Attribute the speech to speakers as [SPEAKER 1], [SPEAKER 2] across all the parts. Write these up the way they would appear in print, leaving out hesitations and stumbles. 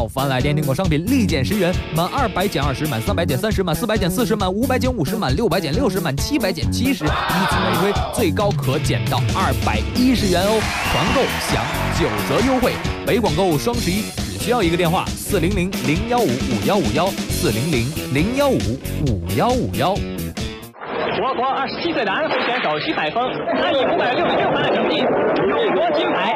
[SPEAKER 1] 凡来电订购商品立减10元，满200减20，满300减30，满400减40，满500减50，满600减60，满700减70，以此类推，最高可减到210元哦！团购享9折优惠，北广购双11只需要一个电话：400-015-5151，400-015-5151。
[SPEAKER 2] 我国27岁的安徽选手徐海峰，他以566分的成绩勇夺金牌。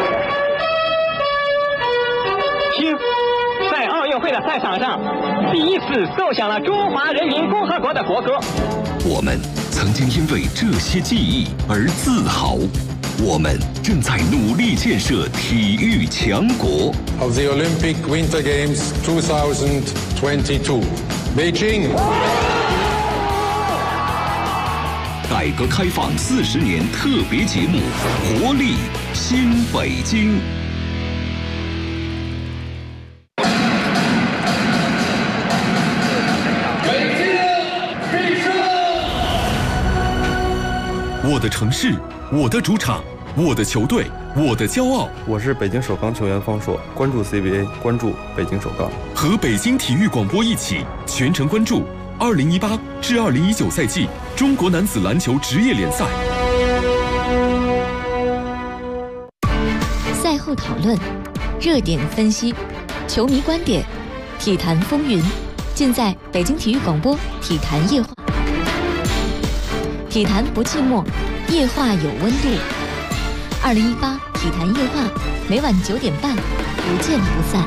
[SPEAKER 2] 听，在奥运会的赛场上，第一次奏响了中华人民共和国的国歌。
[SPEAKER 3] 我们曾经因为这些记忆而自豪，我们正在努力建设体育强国。
[SPEAKER 4] Of the Olympic Winter Games 2022, Beijing.
[SPEAKER 3] 改革开放40年特别节目《活力新北京》。
[SPEAKER 4] 北京必胜！
[SPEAKER 3] 我的城市，我的主场，我的球队，我的骄傲。
[SPEAKER 5] 我是北京首钢球员方硕，关注 CBA， 关注北京首钢。
[SPEAKER 3] 和北京体育广播一起全程关注2018至2019赛季中国男子篮球职业联赛。
[SPEAKER 6] 赛后讨论，热点分析，球迷观点，体坛风云，尽在北京体育广播体坛夜话。体坛不寂寞，夜话有温度。2018体坛夜话，每晚9点半，不见不散。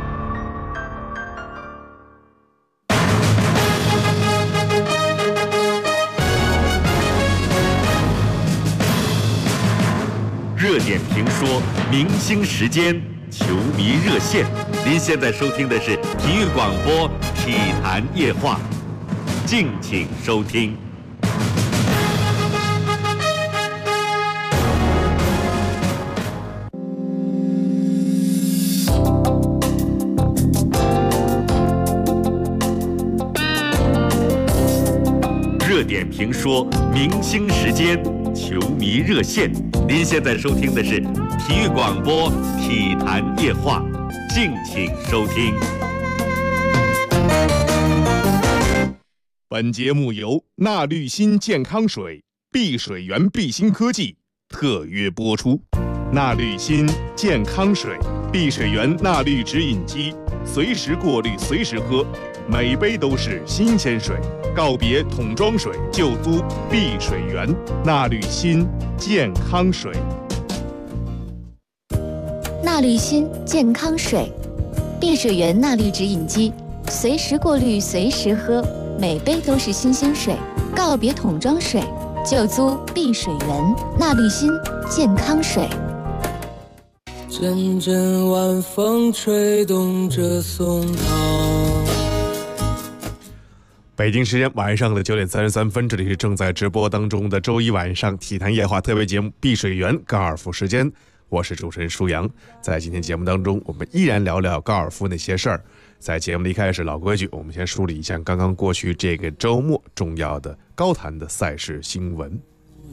[SPEAKER 7] 热点评说，明星时间，球迷热线。您现在收听的是体育广播体坛夜话，敬请收听。热点评说，明星时间，球迷热线。您现在收听的是体育广播体坛夜话，敬请收听。
[SPEAKER 8] 本节目由纳滤新健康水、碧水源碧鑫科技特约播出。纳滤新健康水、碧水源纳滤直饮机，随时过滤，随时喝，每杯都是新鲜水。告别桶装水，就租碧水源纳滤新健康水。
[SPEAKER 6] 纳滤新健康水，碧水源纳滤直饮机，随时过滤，随时喝，每杯都是新鲜水。告别桶装水，就租碧水源纳滤新健康水。
[SPEAKER 9] 阵阵晚风吹动着松涛。
[SPEAKER 10] 北京时间晚上的9点33分，这里是正在直播当中的周一晚上体坛夜话特别节目碧水源高尔夫时间，我是主持人舒阳。在今天节目当中，我们依然聊聊高尔夫那些事儿。在节目的一开始，老规矩，我们先梳理一下刚刚过去这个周末重要的高坛的赛事新闻。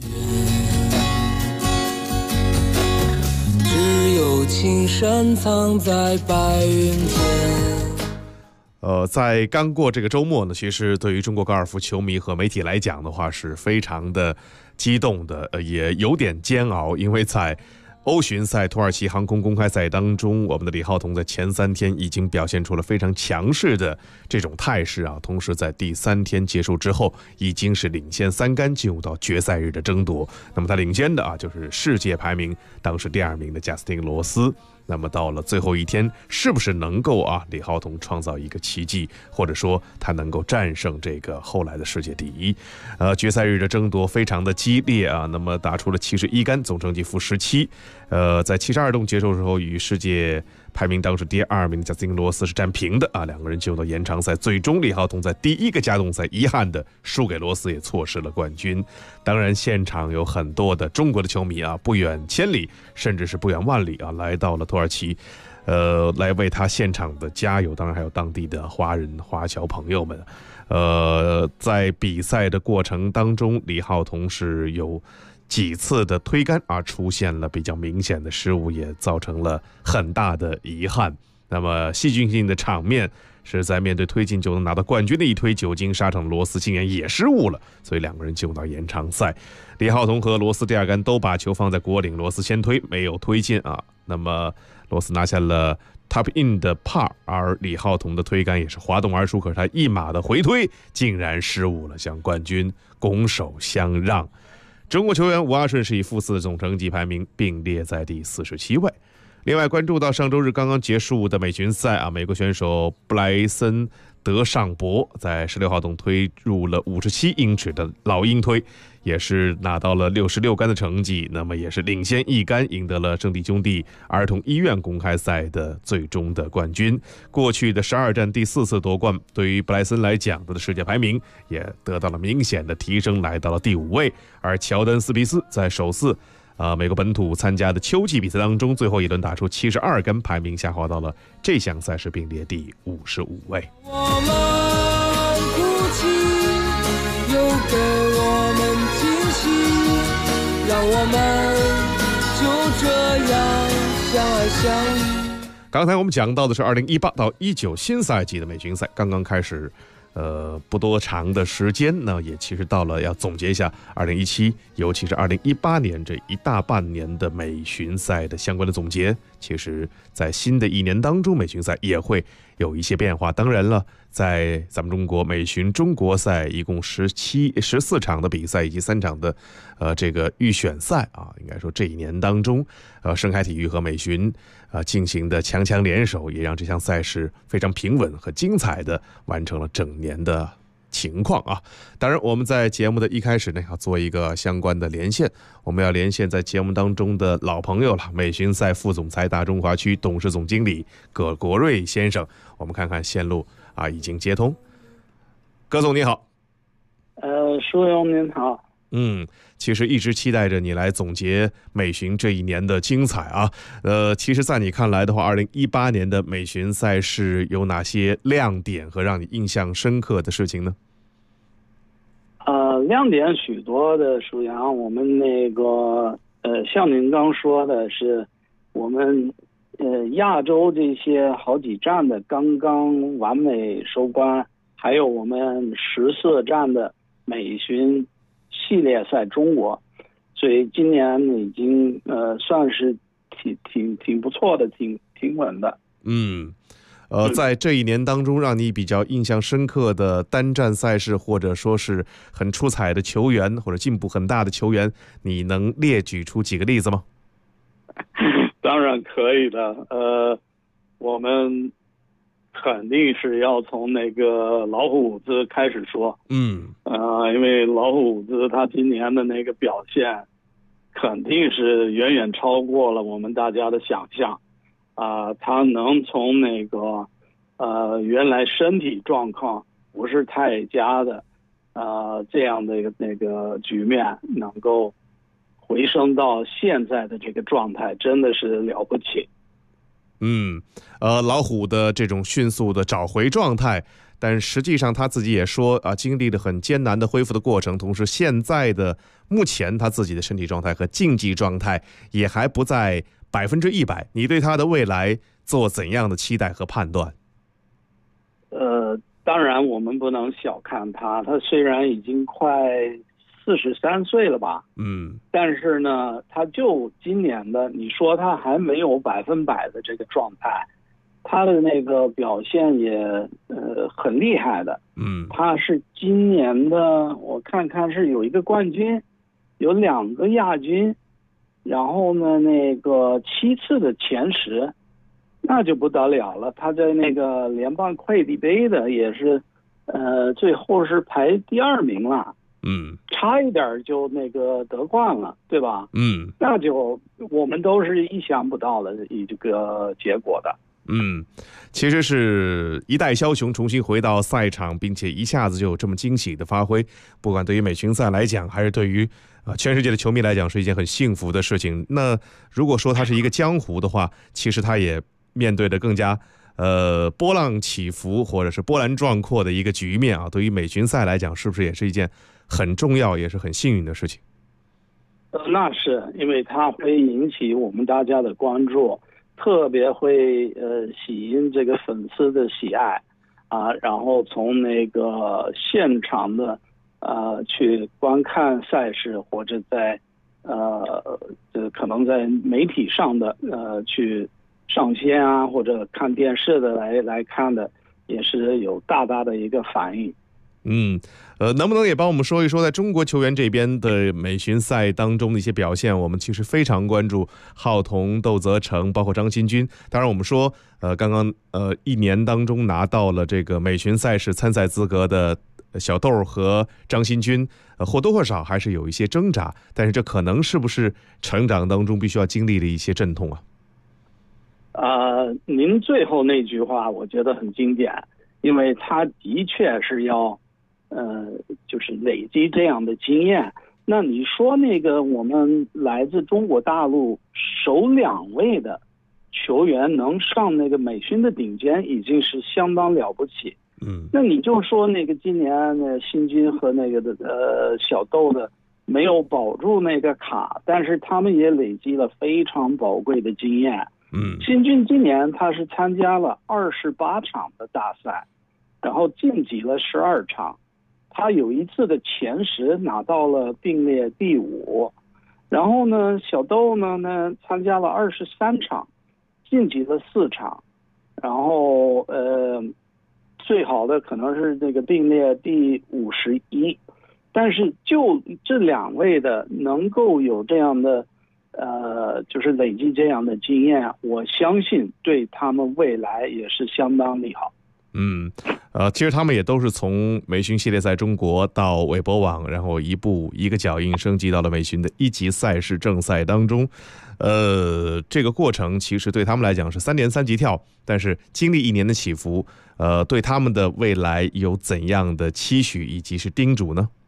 [SPEAKER 9] 只有青山藏在白云间。
[SPEAKER 10] 在刚过这个周末呢，其实对于中国高尔夫球迷和媒体来讲的话，是非常的激动的，也有点煎熬，因为在欧巡赛土耳其航空公开赛当中，我们的李浩彤在前3天已经表现出了非常强势的这种态势啊，同时在第3天结束之后，已经是领先3杆进入到决赛日的争夺。那么他领先的啊，就是世界排名当时第2名的贾斯汀·罗斯。那么到了最后一天，是不是能够李浩彤创造一个奇迹，或者说他能够战胜这个后来的世界第一？决赛日的争夺非常的激烈啊，那么打出了71杆，总成绩负17。在72洞结束之后，与世界排名当时第2名的贾斯汀·罗斯是战平的啊，两个人进入到延长赛，最终李浩彤在第1个加动赛遗憾的输给罗斯，也错失了冠军。当然，现场有很多的中国的球迷啊，不远千里，甚至是不远万里啊，来到了土耳其，来为他现场的加油。当然还有当地的华人华侨朋友们。在比赛的过程当中，李浩彤是有几次的推杆出现了比较明显的失误，也造成了很大的遗憾。 那么戏剧性的场面是在面对推进就能拿到冠军的一推，久经沙场罗斯竟然也失误了，所以两个人进入到延长赛。李浩彤和罗斯第二杆都把球放在果岭，罗斯先推没有推进啊。那么罗斯拿下了 top in 的 par， 而李浩彤的推杆也是滑动而出，可是他一码的回推竟然失误了，向冠军拱手相让。中国球员吴阿顺是以负4的总成绩排名并列在第47位。另外关注到上周日刚刚结束的美巡赛啊，美国选手布莱森德尚博在16号洞推入了57英尺的老鹰推，也是拿到了66杆的成绩，那么也是领先1杆赢得了圣地兄弟儿童医院公开赛的最终的冠军。过去的12战第4次夺冠，对于布莱森来讲，他的世界排名也得到了明显的提升，来到了第5位。而乔丹斯皮斯在首次美国本土参加的秋季比赛当中，最后一轮打出72杆，排名下滑到了这项赛事并列第55位。
[SPEAKER 9] 我们哭泣，又给我们惊喜，让我们就这样相爱相依。
[SPEAKER 10] 刚才我们讲到的是2018到19新赛季的美巡赛刚刚开始。不多长的时间呢，也其实到了要总结一下2017，尤其是2018年这一大半年的美巡赛的相关的总结。其实在新的一年当中，美巡赛也会有一些变化。当然了，在咱们中国美巡中国赛一共14场的比赛以及3场的这个预选赛啊，应该说这一年当中盛开体育和美巡进行的强强联手，也让这项赛事非常平稳和精彩的完成了整年的情况啊。当然我们在节目的一开始呢，要做一个相关的连线，我们要连线在节目当中的老朋友了，美巡赛副总裁大中华区董事总经理葛国瑞先生。我们看看线路已经接通。葛总你好。
[SPEAKER 11] 舒勇您好。
[SPEAKER 10] 其实一直期待着你来总结美巡这一年的精彩啊。其实在你看来的话，2018年的美巡赛事有哪些亮点和让你印象深刻的事情呢？
[SPEAKER 11] 亮点许多的，舒阳，我们那个像您刚说的是，我们亚洲这些好几站的刚刚完美收官，还有我们14站的美巡系列赛中国，所以今年已经算是挺不错的，挺稳的。
[SPEAKER 10] 在这一年当中，让你比较印象深刻的单站赛事，或者说是很出彩的球员，或者进步很大的球员，你能列举出几个例子吗？
[SPEAKER 11] 当然可以的。我们肯定是要从那个老虎子开始说。因为老虎子他今年的那个表现肯定是远远超过了我们大家的想象。他能从那个原来身体状况不是太佳的这样的那个局面，能够回升到现在的这个状态，真的是了不起。
[SPEAKER 10] 老虎的这种迅速的找回状态，但实际上他自己也说经历了很艰难的恢复的过程，同时现在的目前他自己的身体状态和竞技状态也还不在100%。你对他的未来做怎样的期待和判断？
[SPEAKER 11] 当然我们不能小看他，他虽然已经快43岁了吧，但是呢，他就今年的，你说他还没有100%的这个状态，他的那个表现也很厉害的。他是今年的，我看看是有一个冠军，有2个亚军，然后呢那个7次的前10，那就不得了了。他在那个联邦快递杯的也是最后是排第2名了。差一点就那个得冠了，对吧？那就我们都是意想不到的这个结果的。
[SPEAKER 10] 其实是一代枭雄重新回到赛场，并且一下子就有这么惊喜的发挥，不管对于美巡赛来讲，还是对于全世界的球迷来讲，是一件很幸福的事情。那如果说他是一个江湖的话，其实他也面对着更加波浪起伏或者是波澜壮阔的一个局面啊。对于美巡赛来讲，是不是也是一件很重要也是很幸运的事情？
[SPEAKER 11] 那是因为它会引起我们大家的关注。 特别会吸引这个粉丝的喜爱啊，然后从那个现场的去观看赛事，或者在可能在媒体上的去上线啊，或者看电视的来看的，也是有大大的一个反应。
[SPEAKER 10] 能不能也帮我们说一说，在中国球员这边的美巡赛当中的一些表现？我们其实非常关注浩童、窦泽成，包括张新军。当然，我们说，刚刚一年当中拿到了这个美巡赛事参赛资格的小窦和张新军，或多或少还是有一些挣扎。但是这可能是不是成长当中必须要经历的一些阵痛啊？
[SPEAKER 11] 您最后那句话我觉得很经典，因为他的确是要。就是累积这样的经验。那你说那个我们来自中国大陆首2位的球员能上那个美巡的顶尖，已经是相当了不起。那你就说那个今年那新军和那个小窦的没有保住那个卡，但是他们也累积了非常宝贵的经验。新军今年他是参加了28场的大赛，然后晋级了12场。他有一次的前10拿到了并列第5，然后呢，小窦呢参加了23场，晋级了4场，然后最好的可能是这个并列第51，但是就这2位的能够有这样的就是累积这样的经验，我相信对他们未来也是相当利好。
[SPEAKER 10] 其实他们也都是从美巡系列赛中国到韦博网，然后一个脚印升级到了美巡的1级赛事正赛当中。这个过程其实对他们来讲是3年3级跳，但是经历1年的起伏，对他们的未来有怎样的期许以及是叮嘱呢？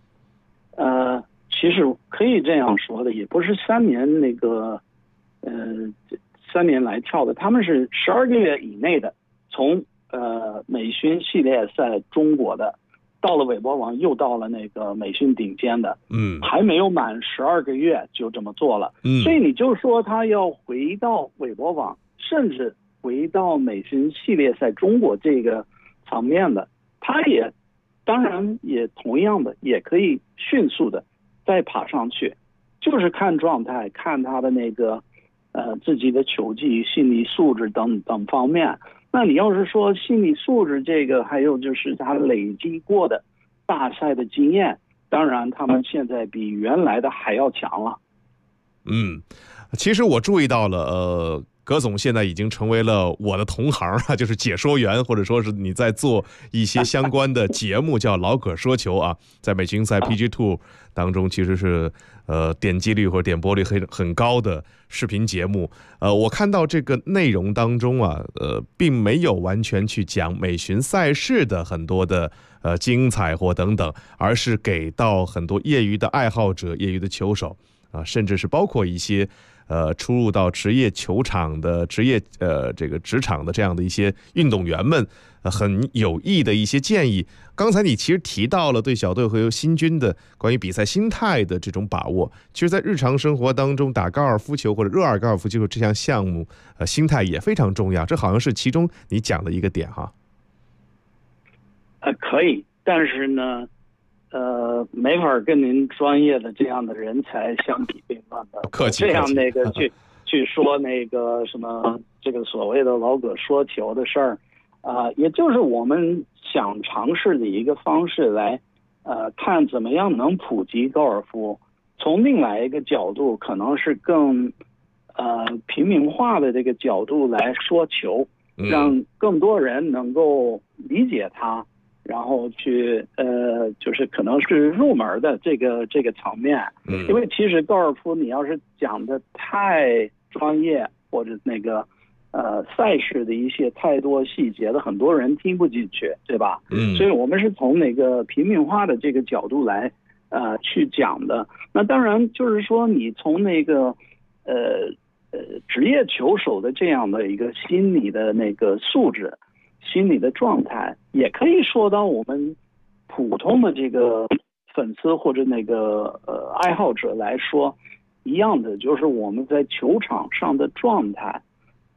[SPEAKER 11] 其实可以这样说的，也不是3年那个3年来跳的，他们是12个月以内的，从美巡系列赛中国的，到了韦博网，又到了那个美巡顶尖的，还没有满12个月就这么做了，所以你就说他要回到韦博网，甚至回到美巡系列赛中国这个层面的，他也当然也同样的也可以迅速的再爬上去，就是看状态，看他的那个自己的球技、心理素质等等方面。那你要是说心理素质这个，还有就是他累积过的大赛的经验，当然他们现在比原来的还要强了。
[SPEAKER 10] 其实我注意到了，葛总现在已经成为了我的同行啊，就是解说员，或者说是你在做一些相关的节目，叫老葛说球啊，在美巡赛 PG2 当中，其实是点击率或者点播率很高的视频节目。我看到这个内容当中啊，并没有完全去讲美巡赛事的很多的精彩或等等，而是给到很多业余的爱好者、业余的球手啊，甚至是包括一些出入到职业球场的职业这个职场的这样的一些运动员们，很有益的一些建议。刚才你其实提到了对小队和新军的关于比赛心态的这种把握，其实在日常生活当中打高尔夫球或者热爱高尔夫球这项项目，心态也非常重要，这好像是其中你讲的一个点哈。
[SPEAKER 11] 可以，但是呢没法跟您专业的这样的人才相提并论的。
[SPEAKER 10] 客气，
[SPEAKER 11] 这样那个去说那个什么这个所谓的老葛说球的事儿，也就是我们想尝试的一个方式来，看怎么样能普及高尔夫。从另外一个角度，可能是更平民化的这个角度来说球，让更多人能够理解它。然后去就是可能是入门的这个层面，因为其实高尔夫你要是讲的太专业或者那个赛事的一些太多细节的，很多人听不进去，对吧？所以我们是从那个平民化的这个角度来去讲的。那当然就是说你从那个职业球手的这样的一个心理的那个素质。心理的状态也可以说到我们普通的这个粉丝或者那个爱好者来说一样的，就是我们在球场上的状态，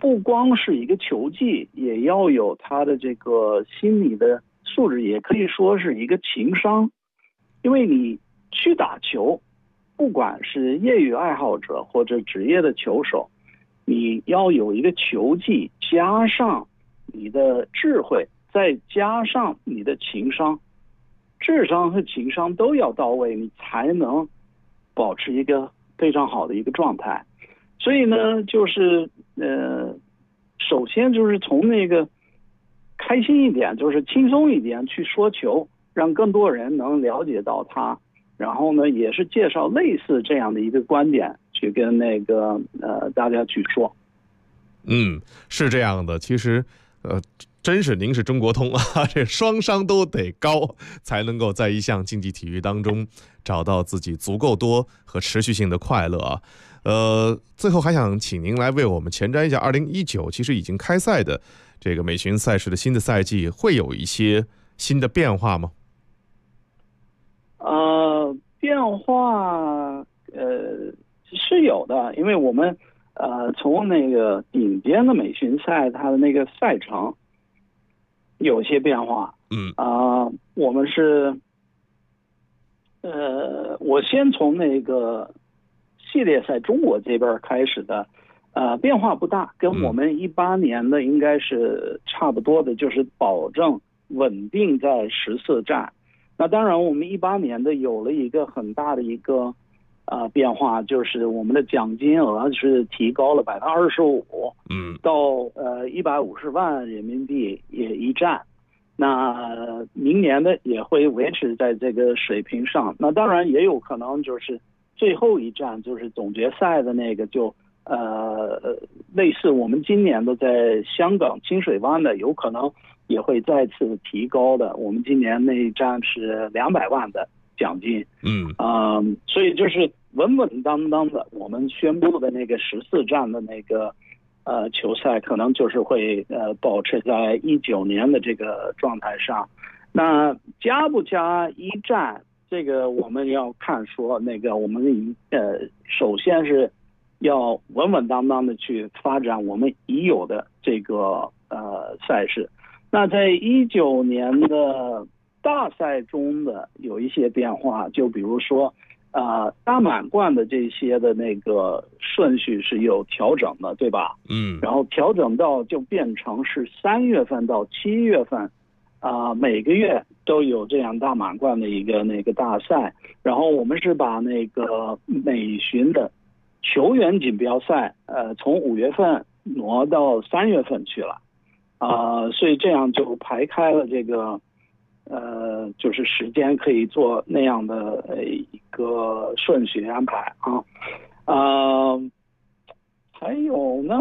[SPEAKER 11] 不光是一个球技，也要有他的这个心理的素质，也可以说是一个情商。因为你去打球，不管是业余爱好者或者职业的球手，你要有一个球技，加上你的智慧，再加上你的情商，智商和情商都要到位，你才能保持一个非常好的一个状态。所以呢，就是首先就是从那个开心一点，就是轻松一点去说球，让更多人能了解到他。然后呢，也是介绍类似这样的一个观点，去跟那个大家去说。
[SPEAKER 10] 是这样的。其实真是您是中国通啊，这双商都得高，才能够在一项竞技体育当中找到自己足够多和持续性的快乐啊。最后还想请您来为我们前瞻一下2019其实已经开赛的这个美巡赛事的新的赛季，会有一些新的变化吗？
[SPEAKER 11] 变化是有的，因为我们从那个顶尖的美巡赛，它的那个赛程有些变化。我们是我先从那个系列赛中国这边开始的，变化不大，跟我们18年的应该是差不多的，就是保证稳定在14站。那当然，我们18年的有了一个很大的一个变化，就是我们的奖金额是提高了25%，到150万人民币一站。那明年的也会维持在这个水平上。那当然也有可能就是最后一站就是总决赛的那个就类似我们今年的在香港清水湾的，有可能也会再次提高的。我们今年那一站是200万的奖金。所以就是稳稳当当的，我们宣布的那个14站的那个球赛可能就是会保持在19年的这个状态上。那加不加一站，这个我们要看说那个我们首先是要稳稳当当的去发展我们已有的这个赛事。那在19年的大赛中的有一些变化，就比如说大满贯的这些的那个顺序是有调整的，对吧？然后调整到就变成是3月份到7月份，每个月都有这样大满贯的一个那个大赛。然后我们是把那个美巡的球员锦标赛，从5月份挪到3月份去了，所以这样就排开了这个。就是时间可以做那样的一个顺序安排啊。还有呢，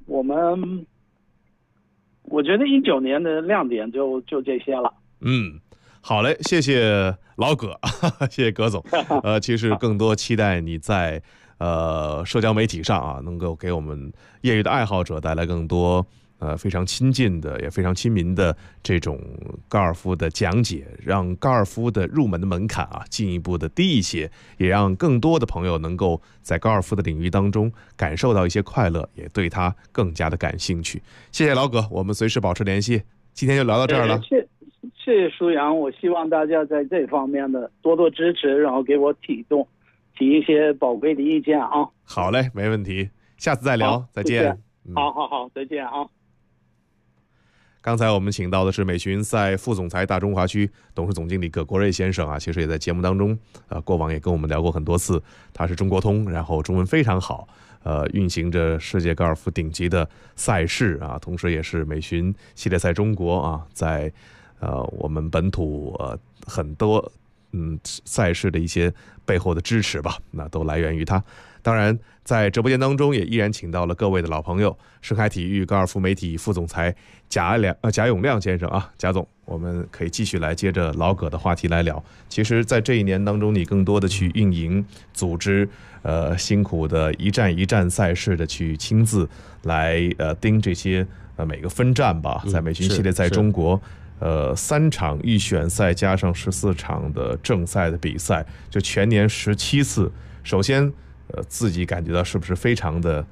[SPEAKER 11] 我觉得19年的亮点就这些了。
[SPEAKER 10] 好嘞，谢谢老葛，谢谢葛总。其实更多期待你在社交媒体上啊，能够给我们业余的爱好者带来更多非常亲近的也非常亲民的这种高尔夫的讲解，让高尔夫的入门的门槛进一步的低一些，也让更多的朋友能够在高尔夫的领域当中感受到一些快乐，也对他更加的感兴趣。谢谢老葛，我们随时保持联系。今天就聊到这儿了。
[SPEAKER 11] 谢谢舒阳，我希望大家在这方面的多多支持，然后给我提一些宝贵的意见啊。
[SPEAKER 10] 好嘞，没问题，下次再聊，再见。
[SPEAKER 11] 好，再见啊。
[SPEAKER 10] 刚才我们请到的是美巡赛副总裁大中华区董事总经理葛国瑞先生其实也在节目当中过往也跟我们聊过很多次。他是中国通，然后中文非常好，运行着世界高尔夫顶级的赛事同时也是美巡系列赛中国在我们本土很多赛事的一些背后的支持吧，那都来源于他。当然在直播间当中也依然请到了各位的老朋友，盛海体育高尔夫媒体副总裁贾永亮先生贾总，我们可以继续来接着老葛的话题来聊。其实在这一年当中，你更多的去运营组织辛苦的一站一站赛事的去亲自来盯这些每个分站吧。在美巡系列赛中国3场预选赛加上14场的正赛的比赛，就全年17次。首先自己感觉到是不是非常的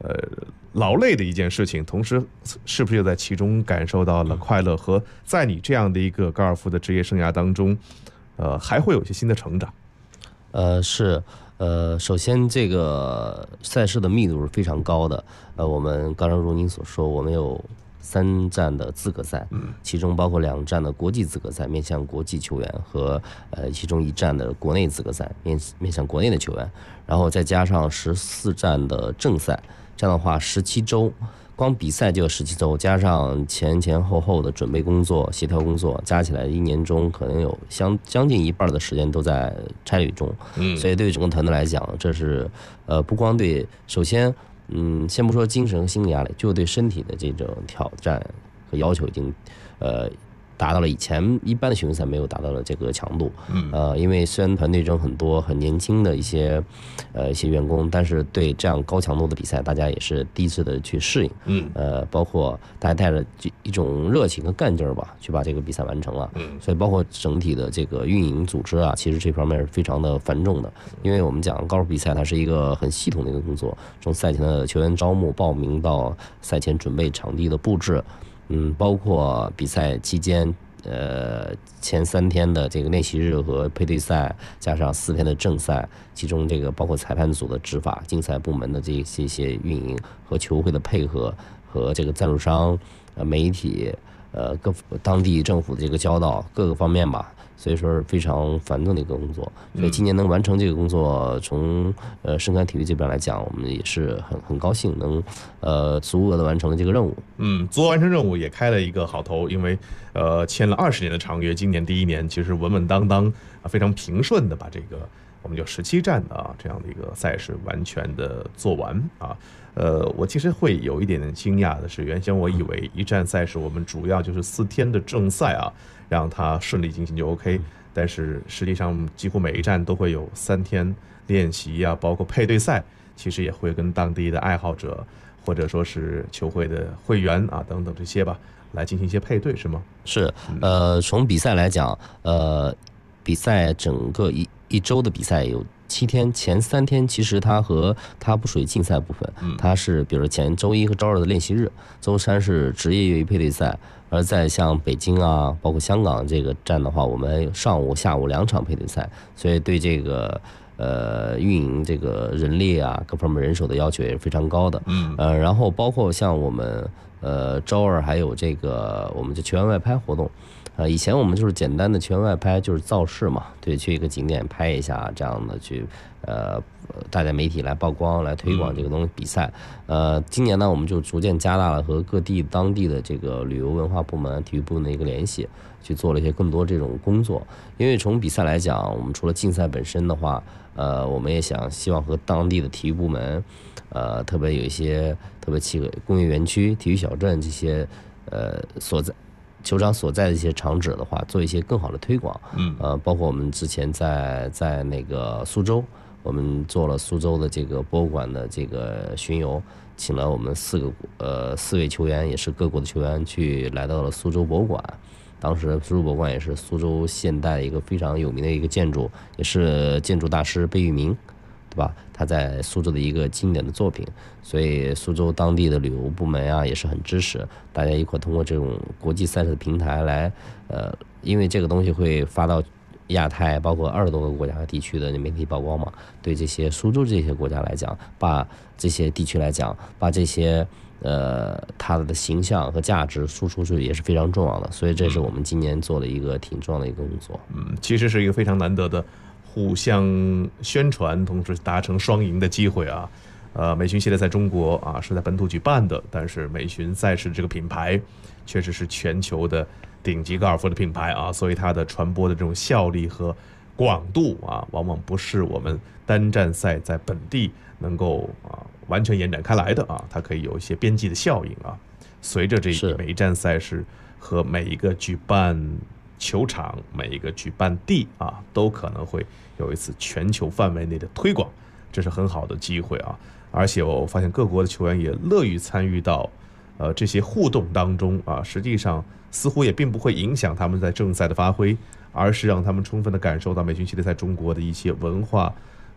[SPEAKER 10] 劳累的一件事情，同时是不是又在其中感受到了快乐？和在你这样的一个高尔夫的职业生涯当中，还会有一些新的成长？
[SPEAKER 12] 是。首先这个赛事的密度是非常高的。我们刚才如您所说，我们有3站的资格赛，其中包括2站的国际资格赛，面向国际球员和其中1站的国内资格赛，面向国内的球员，然后再加上14站的正赛，这样的话17周。光比赛就有17周，加上前后的准备工作、协调工作，加起来1年中可能有将近一半的时间都在差旅中。所以对于整个团队来讲，这是不光对，首先先不说精神和心理压力，就对身体的这种挑战和要求已经达到了以前一般的巡回赛没有达到的这个强度。因为虽然团队中很多很年轻的一些员工，但是对这样高强度的比赛，大家也是第一次的去适应。包括大家带着一种热情和干劲儿吧，去把这个比赛完成了。所以包括整体的这个运营组织啊，其实这方面是非常的繁重的。因为我们讲高尔夫比赛，它是一个很系统的一个工作，从赛前的球员招募、报名到赛前准备场地的布置。包括比赛期间，前3天的这个练习日和配对赛，加上4天的正赛，其中这个包括裁判组的执法、竞赛部门的这些运营和球会的配合，和这个赞助商、媒体、当地政府的这个交道各个方面吧。所以说是非常繁重的一个工作，所以今年能完成这个工作，从深川体育这边来讲，我们也是很高兴能足额的完成了这个任务。
[SPEAKER 10] 足额完成任务也开了一个好头，因为签了20年的长约，今年第1年其实稳稳当当非常平顺的把这个我们就17站这样的一个赛事完全的做完啊。我其实会有一点点惊讶的是，原先我以为1站赛事我们主要就是4天的正赛啊，让它顺利进行就 OK。但是实际上几乎每一站都会有3天练习啊，包括配对赛，其实也会跟当地的爱好者或者说是球会的会员啊等等这些吧，来进行一些配对，是吗？
[SPEAKER 12] 是。从比赛来讲，比赛整个一周的比赛有7天，前3天其实它不属于竞赛部分，它是比如前周1和周2的练习日，周3是职业越野配对赛。而在像北京啊，包括香港这个站的话，我们上午、下午2场配对赛，所以对这个运营这个人力啊各方面人手的要求也是非常高的。然后包括像我们周2还有这个我们的球员外拍活动。以前我们就是简单的球员外拍，就是造势嘛，对，去一个景点拍一下，这样的去带着媒体来曝光，来推广这个东西比赛。今年呢，我们就逐渐加大了和各地当地的这个旅游文化部门、体育部门的一个联系，去做了一些更多这种工作。因为从比赛来讲，我们除了竞赛本身的话，我们也希望和当地的体育部门，特别有一些特别工业园区、体育小镇这些所在。球场所在的一些场址的话，做一些更好的推广。包括我们之前在那个苏州，我们做了苏州的这个博物馆的这个巡游，请了我们4位球员，也是各国的球员去来到了苏州博物馆。当时苏州博物馆也是苏州现代一个非常有名的一个建筑，也是建筑大师贝聿铭，对吧？他在苏州的一个经典的作品，所以苏州当地的旅游部门啊也是很支持，大家一块通过这种国际赛事的平台来，因为这个东西会发到亚太，包括20多个国家和地区的媒体曝光嘛，对这些苏州这些国家来讲，把这些地区来讲，把这些它的形象和价值输出去也是非常重要的，所以这是我们今年做的一个挺重要的一个工作。
[SPEAKER 10] 其实是一个非常难得的互相宣传，同时达成双赢的机会啊。美巡系列赛中国啊是在本土举办的，但是美巡赛事这个品牌确实是全球的顶级高尔夫的品牌啊，所以它的传播的这种效力和广度啊，往往不是我们单站赛在本地能够完全延展开来的啊，它可以有一些边际的效应啊。随着这每一站赛事和每一个举办球场、每一个举办地啊，都可能会有一次全球范围内的推广，这是很好的机会啊。而且我发现各国的球员也乐于参与到这些互动当中啊，实际上似乎也并不会影响他们在正赛的发挥，而是让他们充分的感受到美巡系列赛中国的一些文化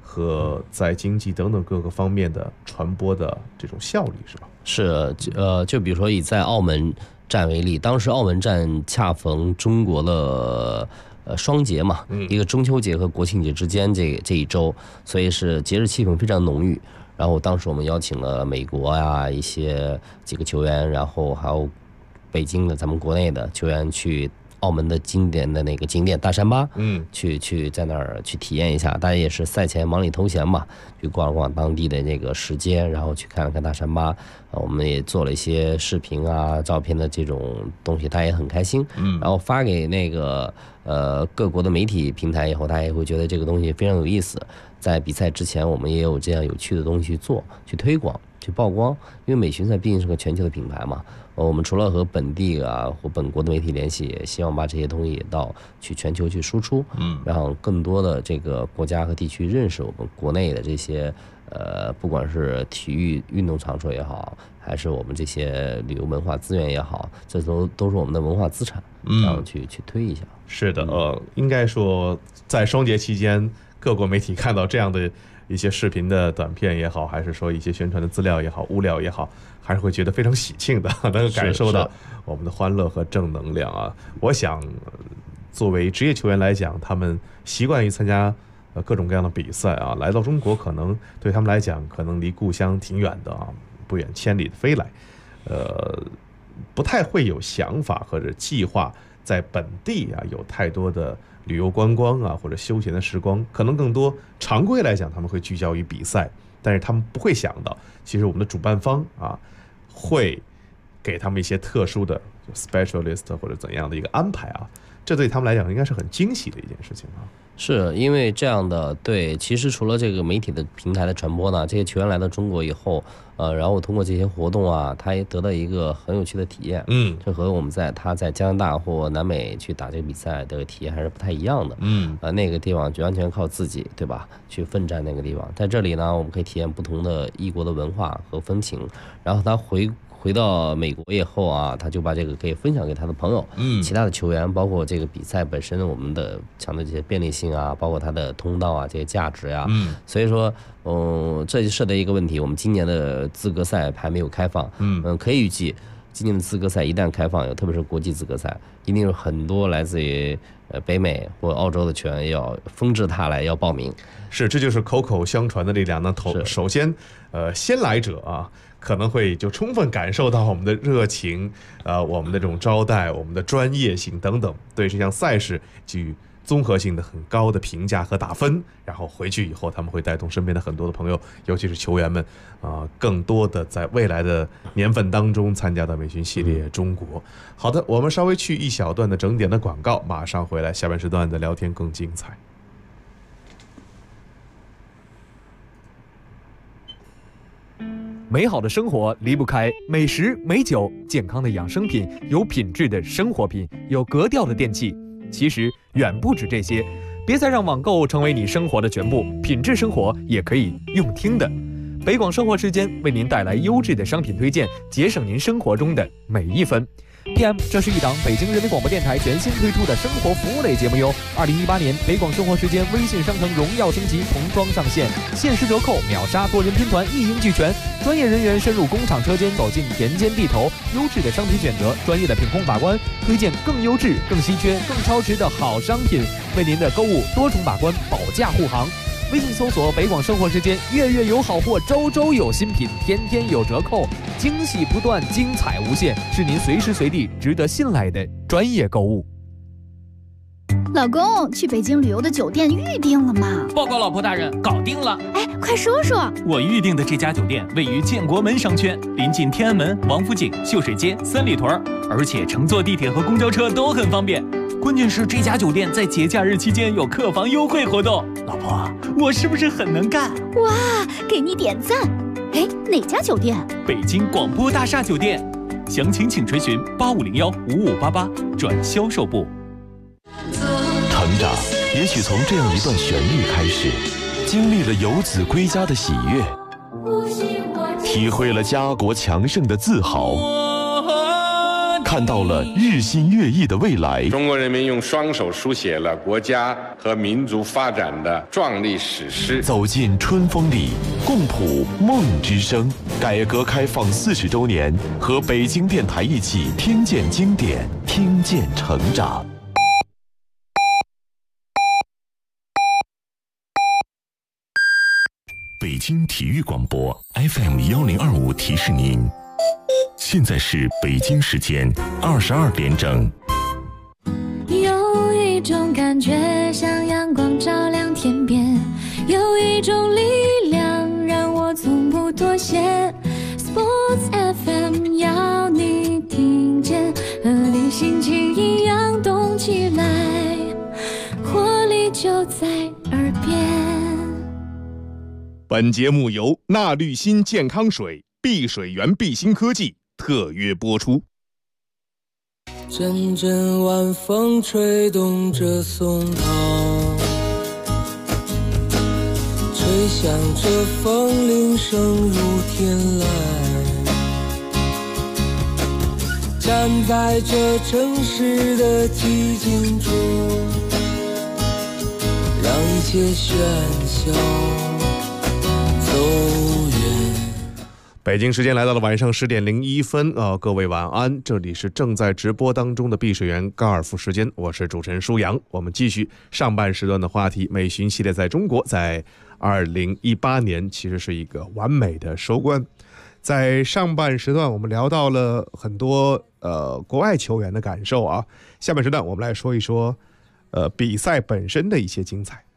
[SPEAKER 10] 和在经济等等各个方面的传播的这种效率，是吧？
[SPEAKER 12] 是，就比如说以在澳门站为例，当时澳门站恰逢中国的双节嘛，一个中秋节和国庆节之间这一周，所以是节日气氛非常浓郁。然后当时我们邀请了美国啊几个球员，然后还有北京的咱们国内的球员去澳门的经典的那个景点大山巴，去在那儿去体验一下。大家也是赛前忙里偷闲嘛，去逛逛当地的那个石阶，然后去看了看大山巴。我们也做了一些视频啊、照片的这种东西，大家也很开心。然后发给那个各国的媒体平台以后，大家也会觉得这个东西非常有意思。在比赛之前，我们也有这样有趣的东西去做、去推广、去曝光。因为美巡赛毕竟是个全球的品牌嘛，我们除了和本地啊或本国的媒体联系，也希望把这些东西也去全球去输出，让更多的这个国家和地区认识我们国内的这些不管是体育运动场所也好，还是我们这些旅游文化资源也好，这都是我们的文化资产，然后去推一下。
[SPEAKER 10] 是的，应该说在双节期间，各国媒体看到这样的一些视频的短片也好，还是说一些宣传的资料也好、物料也好，还是会觉得非常喜庆的，能够感受到我们的欢乐和正能量啊。我想，作为职业球员来讲，他们习惯于参加各种各样的比赛啊，来到中国可能对他们来讲，可能离故乡挺远的啊，不远千里的飞来，不太会有想法或者计划在本地啊有太多的旅游观光啊或者休闲的时光，可能更多常规来讲他们会聚焦于比赛，但是他们不会想到，其实我们的主办方啊会给他们一些特殊的 specialist 或者怎样的一个安排啊，这对他们来讲应该是很惊喜的一件事情啊。
[SPEAKER 12] 是因为这样的，对，其实除了这个媒体的平台的传播呢，这些球员来到中国以后，然后通过这些活动啊，他也得到一个很有趣的体验，这和我们他在加拿大或南美去打这个比赛的体验还是不太一样的，那个地方就完全靠自己，对吧？去奋战那个地方，在这里呢，我们可以体验不同的异国的文化和风情，然后他回到美国以后啊，他就把这个可以分享给他的朋友，其他的球员，包括这个比赛本身，我们的强的这些便利性啊，包括它的通道啊，这些价值啊，所以说，这就涉及一个问题，我们今年的资格赛还没有开放，可以预计今年的资格赛一旦开放，特别是国际资格赛，一定有很多来自于北美或澳洲的球员要纷至沓来要报名。
[SPEAKER 10] 是，这就是口口相传的力量。那首先，先来者啊，可能会就充分感受到我们的热情，我们的这种招待，我们的专业性等等，对这项赛事给予综合性的很高的评价和打分。然后回去以后，他们会带动身边的很多的朋友，尤其是球员们，更多的在未来的年份当中参加到美巡系列中国。好的，我们稍微去一小段的整点的广告，马上回来，下半时段的聊天更精彩。
[SPEAKER 1] 美好的生活离不开美食、美酒、健康的养生品、有品质的生活品、有格调的电器。其实远不止这些，别再让网购成为你生活的全部，品质生活也可以用听的。北广生活时间为您带来优质的商品推荐，节省您生活中的每一分。PM， 这是一档北京人民广播电台全新推出的生活服务类节目哟。2018年北广生活时间微信商城荣耀升级，童装上线，限时折扣，秒杀多人拼团，一应俱全。专业人员深入工厂车间，走进田间地头，优质的商品选择，专业的品控把关，推荐更优质、更稀缺、更超值的好商品，为您的购物多重把关，保驾护航。微信搜索北广生活时间，月月有好货，周周有新品，天天有折扣，惊喜不断，精彩无限，是您随时随地值得信赖的专业购物。
[SPEAKER 13] 老公，去北京旅游的酒店预定了吗？
[SPEAKER 14] 报告老婆大人，搞定了。
[SPEAKER 13] 哎，快说说。
[SPEAKER 14] 我预定的这家酒店位于建国门商圈，临近天安门、王府井、秀水街、三里屯，而且乘坐地铁和公交车都很方便。关键是这家酒店在节假日期间有客房优惠活动。老婆，我是不是很能干？
[SPEAKER 13] 哇，给你点赞。哎，哪家酒店？
[SPEAKER 14] 北京广播大厦酒店。详情请垂询8501-5588转销售部。
[SPEAKER 15] 成长也许从这样一段旋律开始，经历了游子归家的喜悦，体会了家国强盛的自豪。 看到了日新月异的未来。
[SPEAKER 4] 中国人民用双手书写了国家和民族发展的壮丽史诗。
[SPEAKER 15] 走进春风里，共谱梦之声。改革开放40周年，和北京电台一起听见经典，听见成长。北京体育广播 FM1025提示您，现在是北京时间22点整。
[SPEAKER 16] 有一种感觉像阳光照亮天边，有一种力量让我从不妥协。Sports FM 要你听见，和你心情一样动起来，活力就在耳边。
[SPEAKER 8] 本节目由纳绿新健康水、碧水源碧新科技特约播出。
[SPEAKER 9] 阵阵晚风吹动着松涛，吹响着风铃声如天籁，站在这城市的寂静中，让一切喧嚣
[SPEAKER 10] 北京时间来到了晚上10点01分各位晚安，这里是正在直播当中的碧水源高尔夫时间，我是主持人舒阳。我们继续上半时段的话题，美巡系列在中国在2018年其实是一个完美的收官。在上半时段我们聊到了很多国外球员的感受啊，下半时段我们来说一说比赛本身的一些精彩。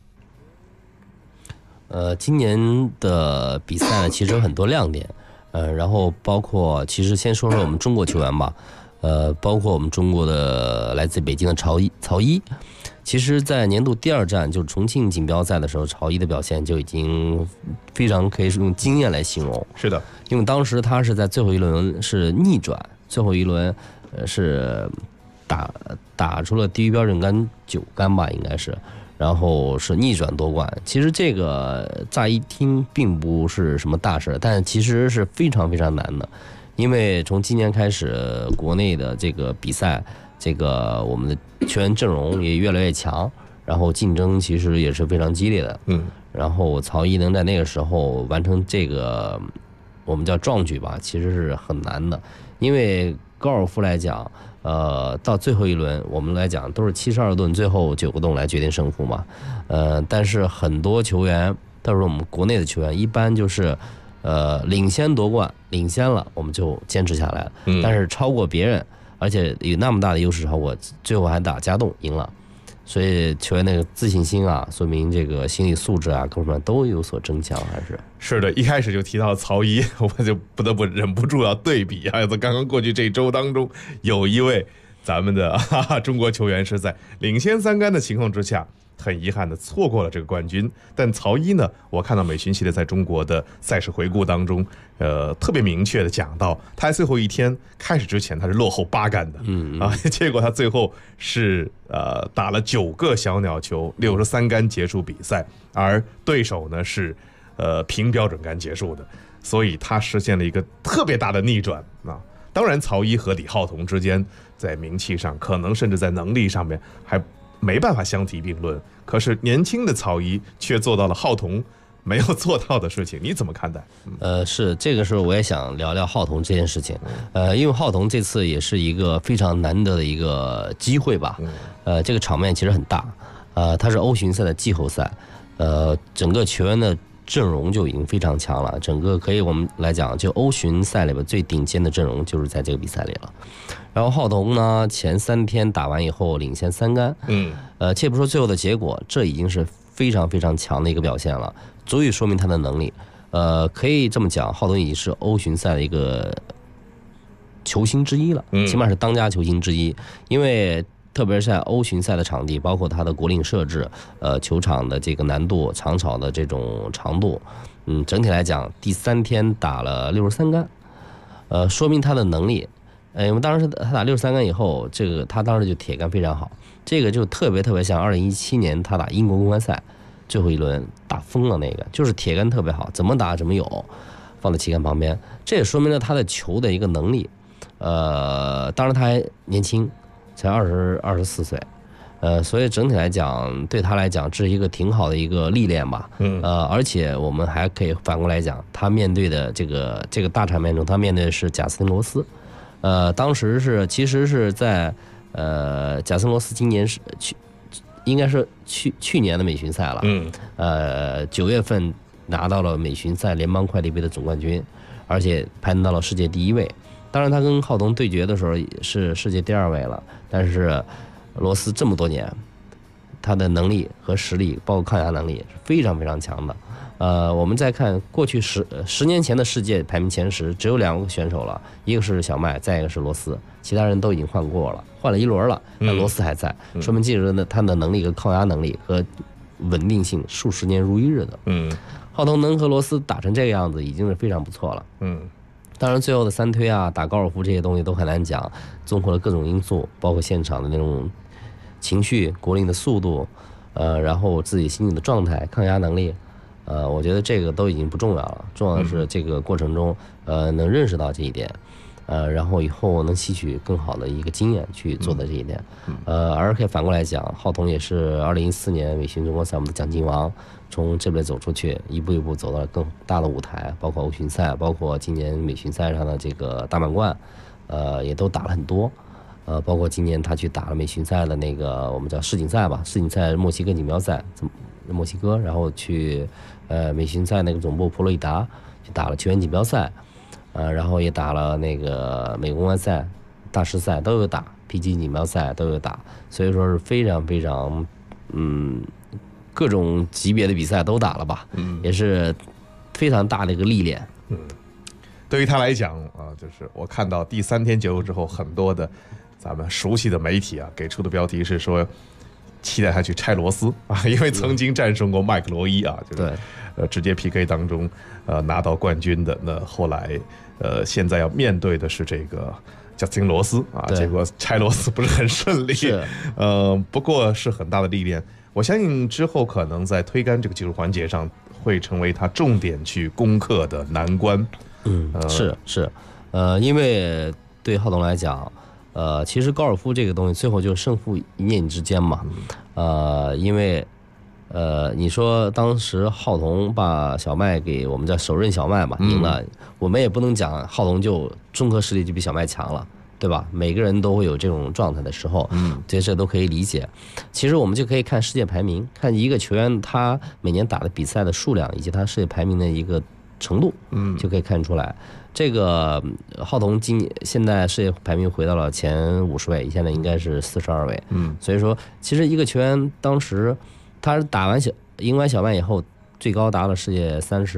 [SPEAKER 12] 今年的比赛呢，其实有很多亮点，然后包括其实先说说我们中国球员吧，包括我们中国的来自北京的曹一，其实在年度第2站就是重庆锦标赛的时候，曹一的表现就已经非常可以用惊艳来形容。
[SPEAKER 10] 是的，
[SPEAKER 12] 因为当时他是在最后一轮是逆转，最后一轮是打出了地狱标准杆9杆吧，应该是。然后是逆转夺冠，其实这个乍一听并不是什么大事，但其实是非常非常难的，因为从今年开始，国内的这个比赛，这个我们的球员阵容也越来越强，然后竞争其实也是非常激烈的。然后曹一能在那个时候完成这个我们叫壮举吧，其实是很难的，因为高尔夫来讲。到最后一轮，我们来讲都是72洞，最后9个洞来决定胜负嘛。但是很多球员，特别是我们国内的球员，一般就是领先夺冠，领先了我们就坚持下来了。但是超过别人，而且有那么大的优势超过，最后还打加洞赢了。所以球员那个自信心啊，说明这个心理素质啊，各方面都有所增强，还
[SPEAKER 10] 是的。一开始就提到曹一，我就忍不住要对比啊，在刚刚过去这周当中，有一位咱们的中国球员是在领先3杆的情况之下，很遗憾的错过了这个冠军。但曹一呢，我看到美巡系列在中国的赛事回顾当中，特别明确的讲到，他在最后一天开始之前他是落后8杆的，结果他最后是打了9个小鸟球，63杆结束比赛，而对手呢是平标准杆结束的，所以他实现了一个特别大的逆转啊。当然，曹一和李浩彤之间在名气上，可能甚至在能力上面还没办法相提并论，可是年轻的曹一却做到了浩彤没有做到的事情，你怎么看待？
[SPEAKER 12] 是这个时候我也想聊聊浩彤这件事情，因为浩彤这次也是一个非常难得的一个机会吧，这个场面其实很大，它是欧巡赛的季后赛，整个球员的阵容就已经非常强了，整个可以我们来讲，就欧巡赛里边最顶尖的阵容就是在这个比赛里了。然后浩彤呢，前3天打完以后领先3杆，且不说最后的结果，这已经是非常非常强的一个表现了，足以说明他的能力。可以这么讲，浩彤已经是欧巡赛的一个球星之一了，起码是当家球星之一，因为特别是在欧巡赛的场地，包括它的国岭设置，球场的这个难度、场草的这种长度，整体来讲，第3天打了63杆，说明他的能力。因为当时他打63杆以后，这个他当时就铁杆非常好，这个就特别像2017年他打英国公开赛最后一轮打疯了那个，就是铁杆特别好，怎么打怎么有，放在旗杆旁边，这也说明了他的球的一个能力。 当然他还年轻，才24岁。所以整体来讲，对他来讲，这是一个挺好的一个历练吧。而且我们还可以反过来讲，他面对的这个大场面中，他面对的是贾斯汀罗斯。当时其实是在贾斯汀罗斯今年是应该是去年的美巡赛了。9月份拿到了美巡赛联邦快递杯的总冠军，而且攀到了世界第1位。当然，他跟浩童对决的时候是世界第2位了，但是罗斯这么多年，他的能力和实力，包括抗压能力是非常非常强的。我们再看过去10年前的世界排名前10，只有2个选手了，一个是小麦，再一个是罗斯，其他人都已经换过了，换了一轮了，但罗斯还在，说明这个人的他的能力和抗压能力和稳定性数十年如一日的。浩童能和罗斯打成这个样子，已经是非常不错了。当然最后的3推啊，打高尔夫这些东西都很难讲，综合了各种因素，包括现场的那种情绪、国林的速度，然后自己心理的状态、抗压能力，我觉得这个都已经不重要了，重要的是这个过程中，能认识到这一点，然后以后能吸取更好的一个经验去做的这一点。而可以反过来讲，浩童也是2014年美巡中国赛我们的奖金王，从这边走出去，一步一步走到了更大的舞台，包括欧巡赛，包括今年美巡赛上的这个大满贯，也都打了很多。包括今年他去打了美巡赛的那个我们叫世锦赛吧，世锦赛墨西哥锦标赛，墨西哥，然后去美巡赛那个总部佛罗里达去打了球员锦标赛，然后也打了那个美国公开赛、大师赛都有打， PG 锦标赛都有打，所以说是非常非常各种级别的比赛都打了吧，也是非常大的一个历练。
[SPEAKER 10] 对于他来讲就是我看到第3天结束之后，很多的咱们熟悉的媒体啊给出的标题是说期待他去拆螺丝啊，因为曾经战胜过麦克罗伊啊，就是直接 PK 当中拿到冠军的。那后来现在要面对的是这个贾斯汀罗斯啊，结果拆螺丝不是很顺利，不过是很大的历练。我相信之后可能在推杆这个技术环节上会成为他重点去攻克的难关。是，因为对浩童来讲，其实高尔夫这个东西最后就胜负一念之间嘛，因为你说当时浩童把小麦给我们叫首任小麦嘛赢了，我们也不能讲浩童就综合实力就比小麦强了，对吧？每个人都会有这种状态的时候，这都可以理解。其实我们就可以看世界排名，看一个球员他每年打的比赛的数量以及他世界排名的一个程度，就可以看出来。这个浩童现在世界排名回到了前50位，现在应该是42位。所以说，其实一个球员当时他赢完小麦以后，最高达了世界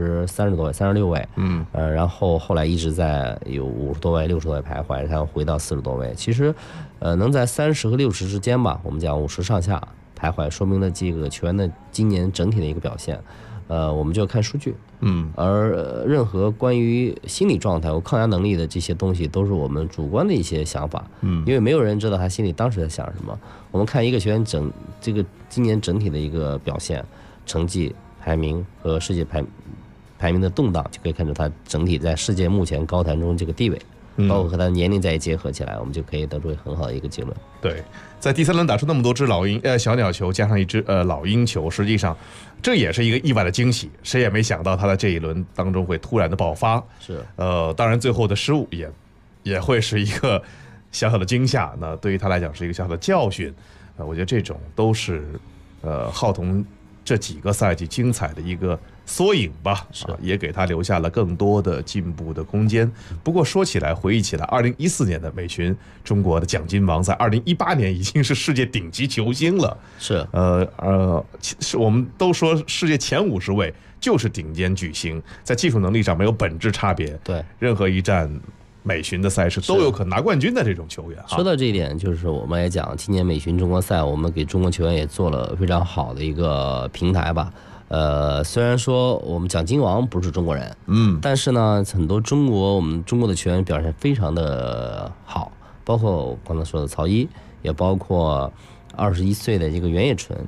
[SPEAKER 10] 30多位，36位。然后后来一直在有50多位、60多位徘徊，然后回到40多位。其实，能在30和60之间吧，我们讲50上下徘徊，说明了这个球员的今年整体的一个表现。我们就要看数据，而任何关于心理状态和抗压能力的这些东西，都是我们主观的一些想法，因为没有人知道他心里当时在想什么。我们看一个球员这个今年整体的一个表现、成绩、排名和世界排名的动荡，就可以看出他整体在世界目前高坛中这个地位。包括和他的年龄再结合起来，我们就可以得出很好的一个结论。 对，在第3轮打出那么多只小鸟球，加上一只老鹰球，实际上这也是一个意外的惊喜，谁也没想到他在这一轮当中会突然的爆发。
[SPEAKER 12] 是，
[SPEAKER 10] 当然最后的失误也会是一个小小的惊吓，那对于他来讲是一个小小的教训。我觉得这种都是浩童这几个赛季精彩的一个缩影吧，也给他留下了更多的进步的空间。不过说起来，回忆起来，2014年的美巡中国的奖金王在2018年已经是世界顶级球星了。
[SPEAKER 12] 是，
[SPEAKER 10] 我们都说世界前50位就是顶尖巨星，在技术能力上没有本质差别。
[SPEAKER 12] 对，
[SPEAKER 10] 任何一站美巡的赛事都有可能拿冠军的这种球员。
[SPEAKER 12] 说到这一点，就是我们也讲，今年美巡中国赛，我们给中国球员也做了非常好的一个平台吧。虽然说我们奖金王不是中国人，但是呢，很多我们中国的球员表现非常的好，包括我刚才说的曹一，也包括21岁的这个袁野纯，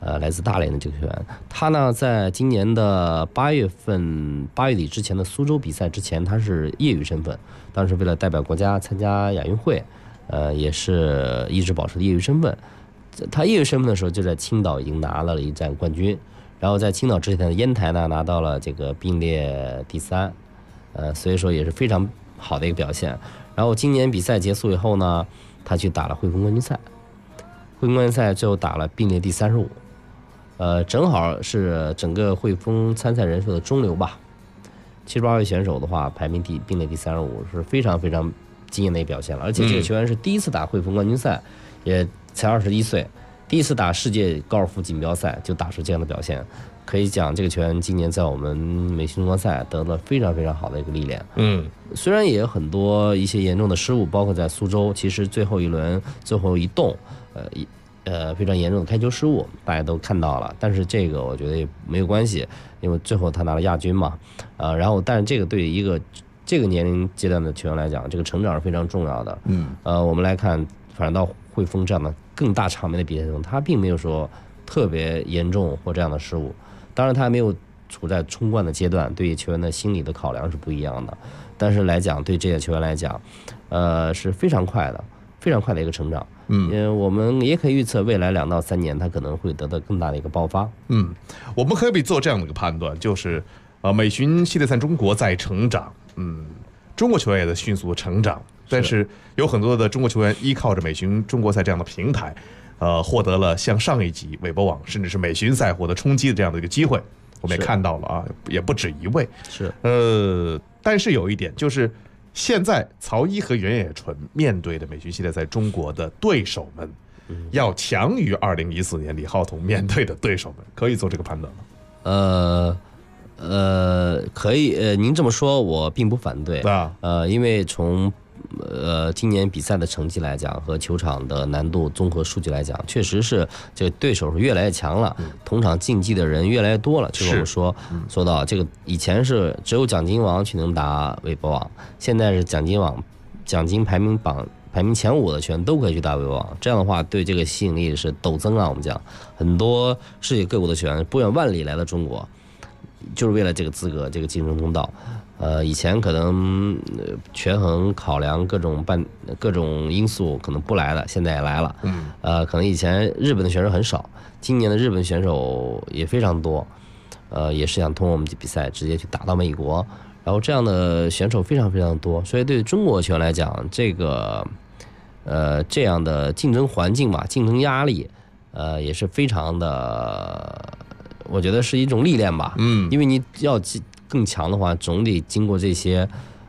[SPEAKER 12] 来自大连的这个球员。他呢，在今年的8月底之前的苏州比赛之前，他是业余身份，当时为了代表国家参加亚运会，也是一直保持业余身份。他业余身份的时候，就在青岛已经拿了一站冠军，然后在青岛之前的烟台呢，拿到了这个并列第3，所以说也是非常好的一个表现。然后今年比赛结束以后呢，他去打了汇丰冠军赛，汇丰冠军赛最后打了并列第35，正好是整个汇丰参赛人数的中流吧。78位选手的话，排名并列第35，是非常非常惊艳的一个表现了。而且这个球员是第一次打汇丰冠军赛，也才21岁，第一次打世界高尔夫锦标赛就打出这样的表现，可以讲这个球员今年在我们美巡中国赛得了非常非常好的一个历练。虽然也有很多一些严重的失误，包括在苏州，其实最后一轮最后一动，非常严重的开球失误，大家都看到了。但是这个我觉得也没有关系，因为最后他拿了亚军嘛。然后但是这个对于一个这个年龄阶段的球员来讲，这个成长是非常重要的。我们来看，反正到汇丰这样的更大场面的比赛中，他并没有说特别严重或这样的失误。当然他还没有处在冲冠的阶段，对于球员的心理的考量是不一样的。但是来讲，对这些球员来讲，是非常快的一个成长。我们也可以预测未来2到3年他可能会得到更大的一个爆发。
[SPEAKER 10] 我们可以做这样的一个判断，就是美巡系列赛中国在成长，中国球员也在迅速的成长，但是有很多的中国球员依靠着美巡中国赛这样的平台，获得了像上一级韦伯网甚至是美巡赛获得冲击的这样的一个机会。我们也看到了啊，也不止一位。但是有一点就是，现在曹一和袁野纯面对的美巡系列赛中国的对手们，要强于2014年李浩彤面对的对手们，可以做这个判断吗？
[SPEAKER 12] 可以，您这么说我并不反对因为从今年比赛的成绩来讲和球场的难度综合数据来讲，确实是这个对手是越来越强了，同场竞技的人越来越多了。就是我们说到这个，以前是只有奖金王去能打韦伯网，现在是奖金排名前5的球员都可以去打韦伯网，这样的话对这个吸引力是陡增啊。我们讲很多世界各国的球员不远万里来到中国，就是为了这个资格，这个竞争通道。以前可能权衡考量各种因素可能不来了，现在也来了。可能以前日本的选手很少，今年的日本选手也非常多，也是想通过我们比赛直接去打到美国，然后这样的选手非常非常多，所以对中国球员来讲，这个这样的竞争环境吧，竞争压力，也是非常的，我觉得是一种历练吧。因为你要更强的话，总得经过这些，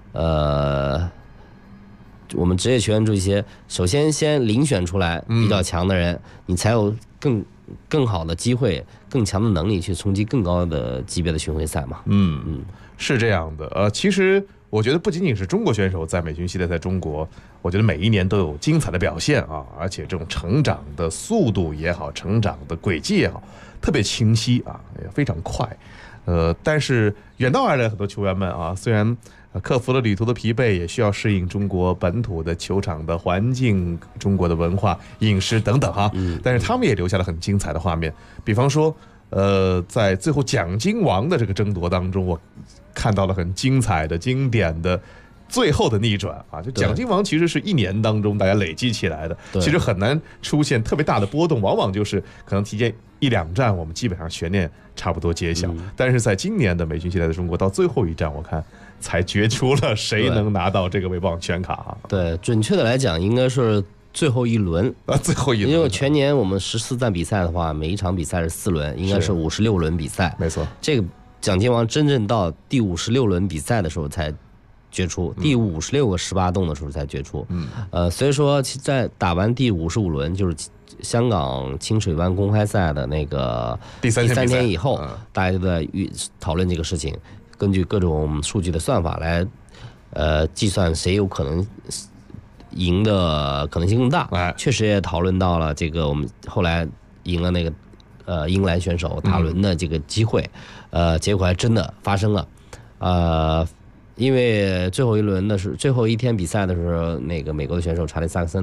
[SPEAKER 12] 我们职业球员这些，首先遴选出来比较强的人，你才有更好的机会、更强的能力去冲击更高的级别的巡回赛嘛。
[SPEAKER 10] 是这样的。其实我觉得不仅仅是中国选手在美巡系列赛中国，我觉得每一年都有精彩的表现啊，而且这种成长的速度也好，成长的轨迹也好，特别清晰啊，也非常快。但是远道而来很多球员们啊，虽然克服了旅途的疲惫，也需要适应中国本土的球场的环境、中国的文化、饮食等等哈。但是他们也留下了很精彩的画面，比方说，在最后奖金王的这个争夺当中，我看到了很精彩的、经典的最后的逆转啊！就奖金王其实是1年当中大家累积起来的，其实很难出现特别大的波动，往往就是可能提前1-2站，我们基本上悬念差不多揭晓。但是在今年的美巡系列赛中国，到最后一站，我看才决出了谁能拿到这个韦伯网全卡。
[SPEAKER 12] 对，准确的来讲，应该是最后一轮
[SPEAKER 10] 最后一轮，
[SPEAKER 12] 因为全年我们14站比赛的话，每一场比赛是4轮，应该是56轮比赛。
[SPEAKER 10] 没错，
[SPEAKER 12] 这个奖金王真正到第56轮比赛的时候才决出，第56个18洞的时候才决出。所以说在打完第55轮，就是香港清水湾公开赛的那个第3天以后，大家都在讨论这个事情，根据各种数据的算法来计算谁有可能赢的可能性更大。确实也讨论到了这个我们后来赢了那个英格兰选手塔伦的这个机会，结果还真的发生了。因为最后一天比赛的时候，那个美国的选手查理萨克森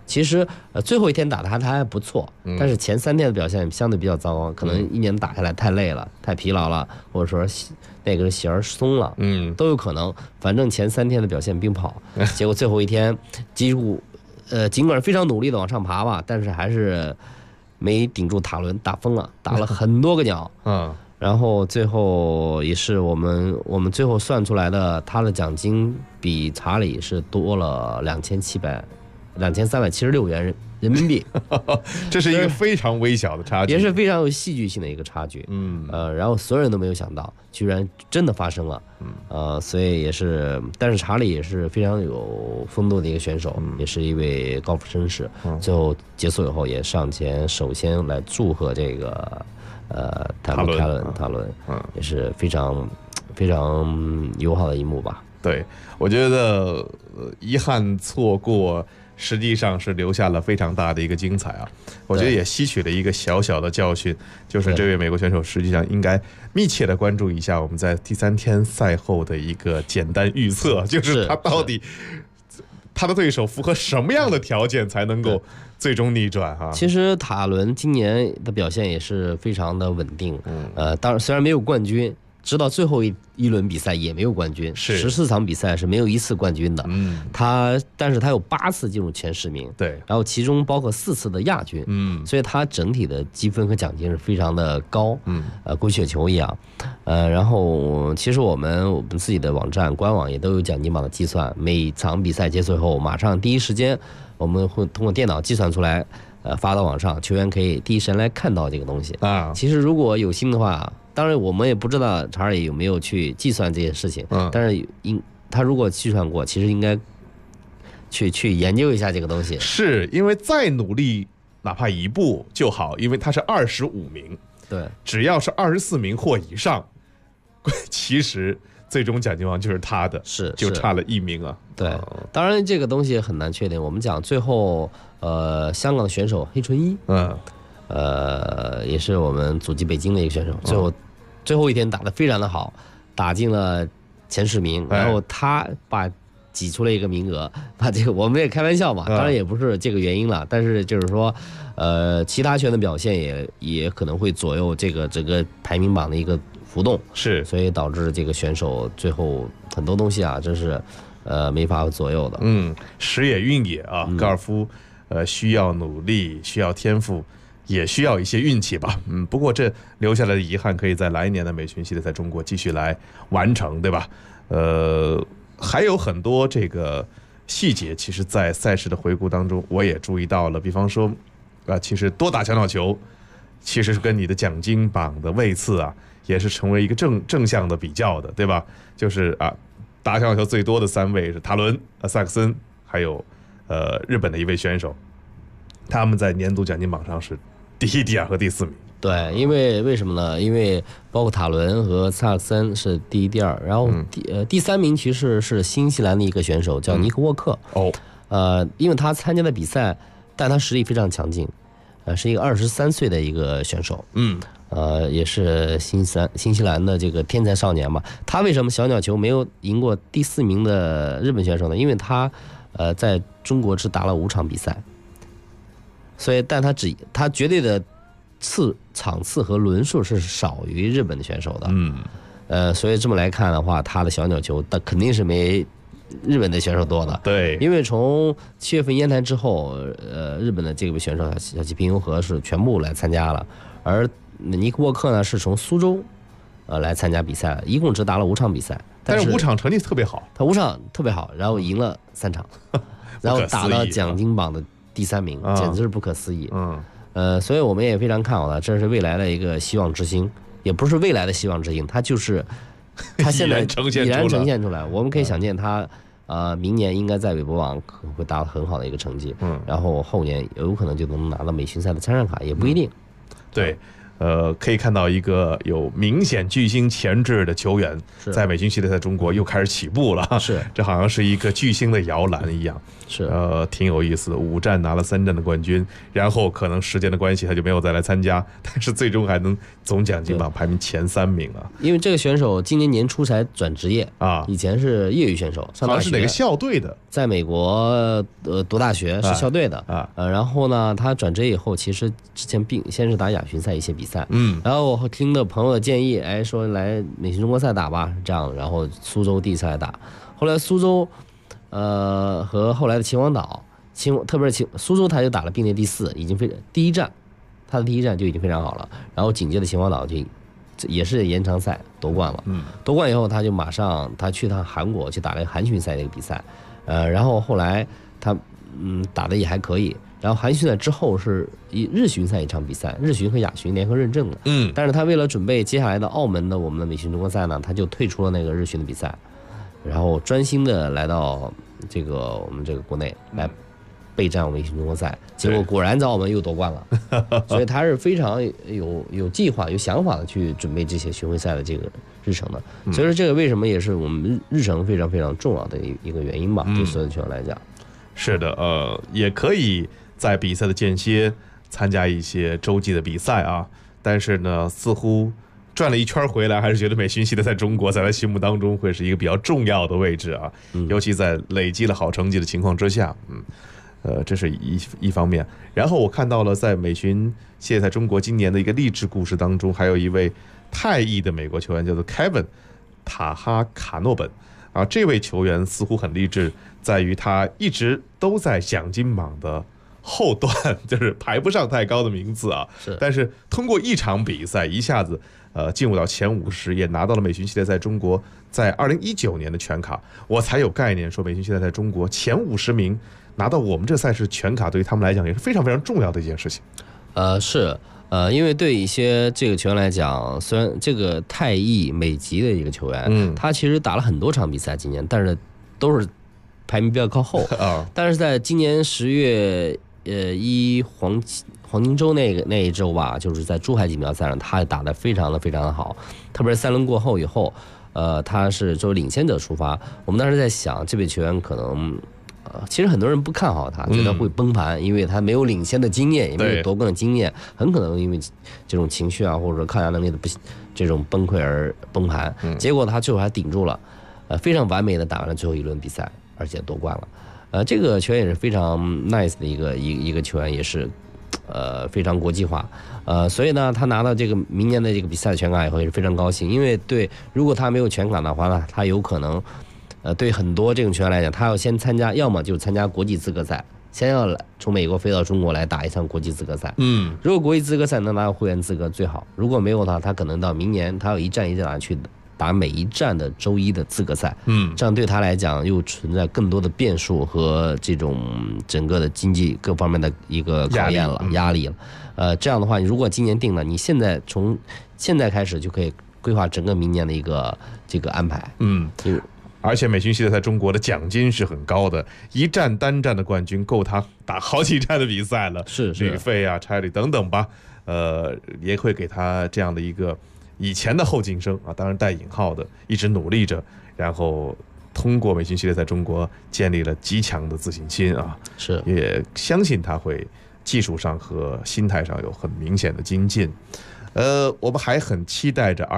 [SPEAKER 12] 其实最后一天打的他还不错，但是前3天的表现相对比较糟糕，可能一年打下来太累了、太疲劳了，或者说那个弦松了，都有可能。反正前3天的表现冰跑，结果最后一天几乎尽管非常努力的往上爬吧，但是还是没顶住塔伦，打疯了，打了很多个鸟，然后最后也是我们最后算出来的，他的奖金比查理是多了2376元人民币，
[SPEAKER 10] 这是一个非常微小的差距，
[SPEAKER 12] 也是非常有戏剧性的一个差距。然后所有人都没有想到，居然真的发生了。所以也是，但是查理也是非常有风度的一个选手，也是一位高尔夫绅士。最后结束以后，也上前首先来祝贺这个塔伦，也是非常非常友好的一幕吧。
[SPEAKER 10] 对，我觉得遗憾错过，实际上是留下了非常大的一个精彩啊！我觉得也吸取了一个小小的教训，就是这位美国选手实际上应该密切的关注一下我们在第3天赛后的一个简单预测，就是他到底他的对手符合什么样的条件才能够最终逆转啊？
[SPEAKER 12] 其实塔伦今年的表现也是非常的稳定，当然虽然没有冠军。直到最后一轮比赛也没有冠军，14场比赛是没有1次冠军的。但是他有8次进入前10名，
[SPEAKER 10] 对，
[SPEAKER 12] 然后其中包括4次的亚军，所以他整体的积分和奖金是非常的高，滚雪球一样。然后其实我们自己的网站官网也都有奖金榜的计算，每场比赛结束后，马上第一时间我们会通过电脑计算出来，发到网上，球员可以第一时间来看到这个东西啊。其实如果有心的话。当然，我们也不知道查尔有没有去计算这件事情，但是他如果计算过，其实应该去研究一下这个东西。
[SPEAKER 10] 是因为再努力，哪怕1步就好，因为他是25名，
[SPEAKER 12] 对，
[SPEAKER 10] 只要是24名或以上，其实最终奖金王就是他的，就差了1名啊。
[SPEAKER 12] 对，当然这个东西很难确定。我们讲最后，香港的选手黑纯一，也是我们祖籍北京的一个选手，最后一天打得非常的好，打进了前10名，然后他挤出了一个名额，把这个我们也开玩笑嘛，当然也不是这个原因了，但是就是说，其他圈的表现也可能会左右这个整个排名榜的一个浮动，所以导致这个选手最后很多东西啊，真是没法左右的。
[SPEAKER 10] 时也运也啊，高尔夫需要努力，需要天赋。也需要一些运气吧，不过这留下来的遗憾可以在来年的美巡系列赛中国继续来完成，对吧？还有很多这个细节，其实在赛事的回顾当中我也注意到了，比方说其实多打小鸟球其实是跟你的奖金榜的位次啊也是成为一个正向的比较的，对吧？就是打小鸟球最多的3位是塔伦、萨克森还有日本的一位选手，他们在年度奖金榜上是第1、第2和第4名。
[SPEAKER 12] 对，因为什么呢？因为包括塔伦和萨克森是第1、第2，然后第3名其实是新西兰的一个选手叫尼克沃克。因为他参加的比赛，但他实力非常强劲，是一个23岁的一个选手。也是新西兰的这个天才少年嘛。他为什么小鸟球没有赢过第4名的日本选手呢？因为他在中国只打了5场比赛。所以，但他绝对的场次和轮数是少于日本的选手的，所以这么来看的话，他的小鸟球肯定是没日本的选手多的。
[SPEAKER 10] 对，
[SPEAKER 12] 因为从7月份烟台之后，日本的这位选手小崎平游和是全部来参加了，而尼克沃克呢是从苏州来参加比赛，一共只打了5场比赛，
[SPEAKER 10] 但是5场成绩特别好，
[SPEAKER 12] 他5场特别好，然后赢了3场，然后打到奖金榜的第3名，简直是不可思议。所以我们也非常看好了，这是未来的一个希望之星，也不是未来的希望之星，它就是它现在已然呈现出来。我们可以想见它，明年应该在韦伯网会达到很好的一个成绩，然后后年有可能就能拿到美巡赛的参赛卡，也不一定。
[SPEAKER 10] 对， 可以看到一个有明显巨星潜质的球员在美军系列赛中国又开始起步了，
[SPEAKER 12] 是，
[SPEAKER 10] 这好像是一个巨星的摇篮一样，
[SPEAKER 12] 是，
[SPEAKER 10] 挺有意思的。5战拿了3战的冠军，然后可能时间的关系他就没有再来参加，但是最终还能总奖金榜排名前3名啊。
[SPEAKER 12] 因为这个选手今年年初才转职业
[SPEAKER 10] 啊，
[SPEAKER 12] 以前是业余选手，上大学
[SPEAKER 10] 是哪个校队的？
[SPEAKER 12] 在美国读大学是校队的
[SPEAKER 10] 啊，
[SPEAKER 12] 然后呢，他转职业以后，其实之前先是打亚巡赛一些比赛，然后我听的朋友的建议，说来美巡中国赛打吧，这样，然后苏州第一次来打，后来苏州，和后来的秦皇岛，特别是苏州他就打了并列第4，已经第一站，他的第一站就已经非常好了，然后紧接着秦皇岛就也是延长赛夺冠了，夺冠以后他就马上他去趟韩国去打了一个韩巡赛的一个比赛，然后后来他打的也还可以。然后韩巡赛之后是以日巡赛一场比赛，日巡和亚巡联合认证的，但是他为了准备接下来的澳门的我们的美巡中国赛呢，他就退出了那个日巡的比赛，然后专心的来到我们这个国内来备战美巡中国赛，结果果然在澳门又夺冠了，所以他是非常有计划、有想法的去准备这些巡回赛的这个日程的，所以说这个为什么也是我们日程非常非常重要的一个原因吧，对所有球员来讲。
[SPEAKER 10] 是的，也可以在比赛的间歇参加一些洲际的比赛啊，但是呢，似乎转了一圈回来，还是觉得美巡系列在中国在他心目当中会是一个比较重要的位置啊，尤其在累积了好成绩的情况之下，这是一方面。然后我看到了在美巡系列赛中国今年的一个励志故事当中，还有一位泰裔的美国球员叫做 Kevin 塔哈卡诺本啊，这位球员似乎很励志，在于他一直都在奖金榜的后段，就是排不上太高的名字啊，但是通过一场比赛一下子进入到前50，也拿到了美巡系列赛中国在2019年的全卡，我才有概念说美巡系列赛中国前50名拿到我们这赛事全卡，对于他们来讲也是非常非常重要的一件事情。
[SPEAKER 12] 是。因为对一些这个球员来讲，虽然这个泰裔美籍的一个球员，他其实打了很多场比赛今年，但是都是排名比较靠后但是在今年10月黄金周那一周吧，就是在珠海锦标赛上，他打得非常的好，特别是3轮过后以后，他是作为领先者出发。我们当时在想，这位球员可能其实很多人不看好他，觉得会崩盘，因为他没有领先的经验，也没有夺冠的经验，很可能因为这种情绪啊，或者说抗压能力的这种崩溃而崩盘。结果他最后还顶住了，非常完美的打完了最后一轮比赛，而且夺冠了。这个球员也是非常 nice 的一个球员，也是非常国际化。所以呢，他拿到这个明年的这个比赛的全卡以后也是非常高兴，因为如果他没有全卡的话呢，他有可能对很多这种球员来讲，他要先参加，要么就是参加国际资格赛，先要从美国飞到中国来打一场国际资格赛。如果国际资格赛能拿到会员资格最好，如果没有的话，他可能到明年他要一站一站去打每一站的周1的资格赛。这样对他来讲又存在更多的变数和这种整个的经济各方面的一个考验了，压力了。这样的话，如果今年定了，你从现在开始就可以规划整个明年的一个这个安排。
[SPEAKER 10] 而且美巡系列赛中国的奖金是很高的，一站单站的冠军够他打好几站的比赛了，
[SPEAKER 12] 是
[SPEAKER 10] 旅费啊、差旅等等吧，也会给他这样的一个以前的后进生啊，当然带引号的，一直努力着，然后通过美巡系列赛中国建立了极强的自信心啊，
[SPEAKER 12] 是
[SPEAKER 10] 也相信他会技术上和心态上有很明显的精进。我们还很期待着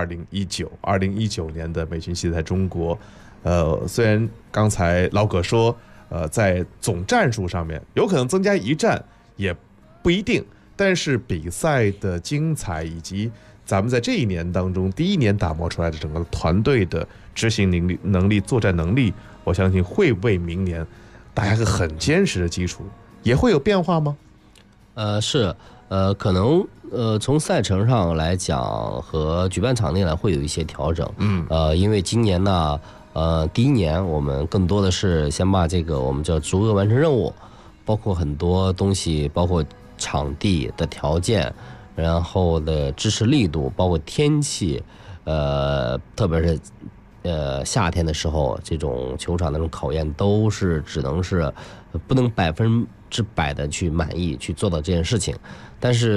[SPEAKER 10] 2019年的美巡系列赛中国。虽然刚才老葛说，在总战术上面有可能增加1站，也不一定，但是比赛的精彩以及咱们在这一年当中第一年打磨出来的整个团队的执行能力、作战能力，我相信会为明年打下个很坚实的基础。也会有变化吗？
[SPEAKER 12] 是，可能从赛程上来讲和举办场地呢会有一些调整。因为今年呢。第一年我们更多的是先把这个我们叫逐个完成任务，包括很多东西，包括场地的条件，然后的支持力度，包括天气，特别是夏天的时候，这种球场那种考验都是只能是不能100%的去满意去做到这件事情。但是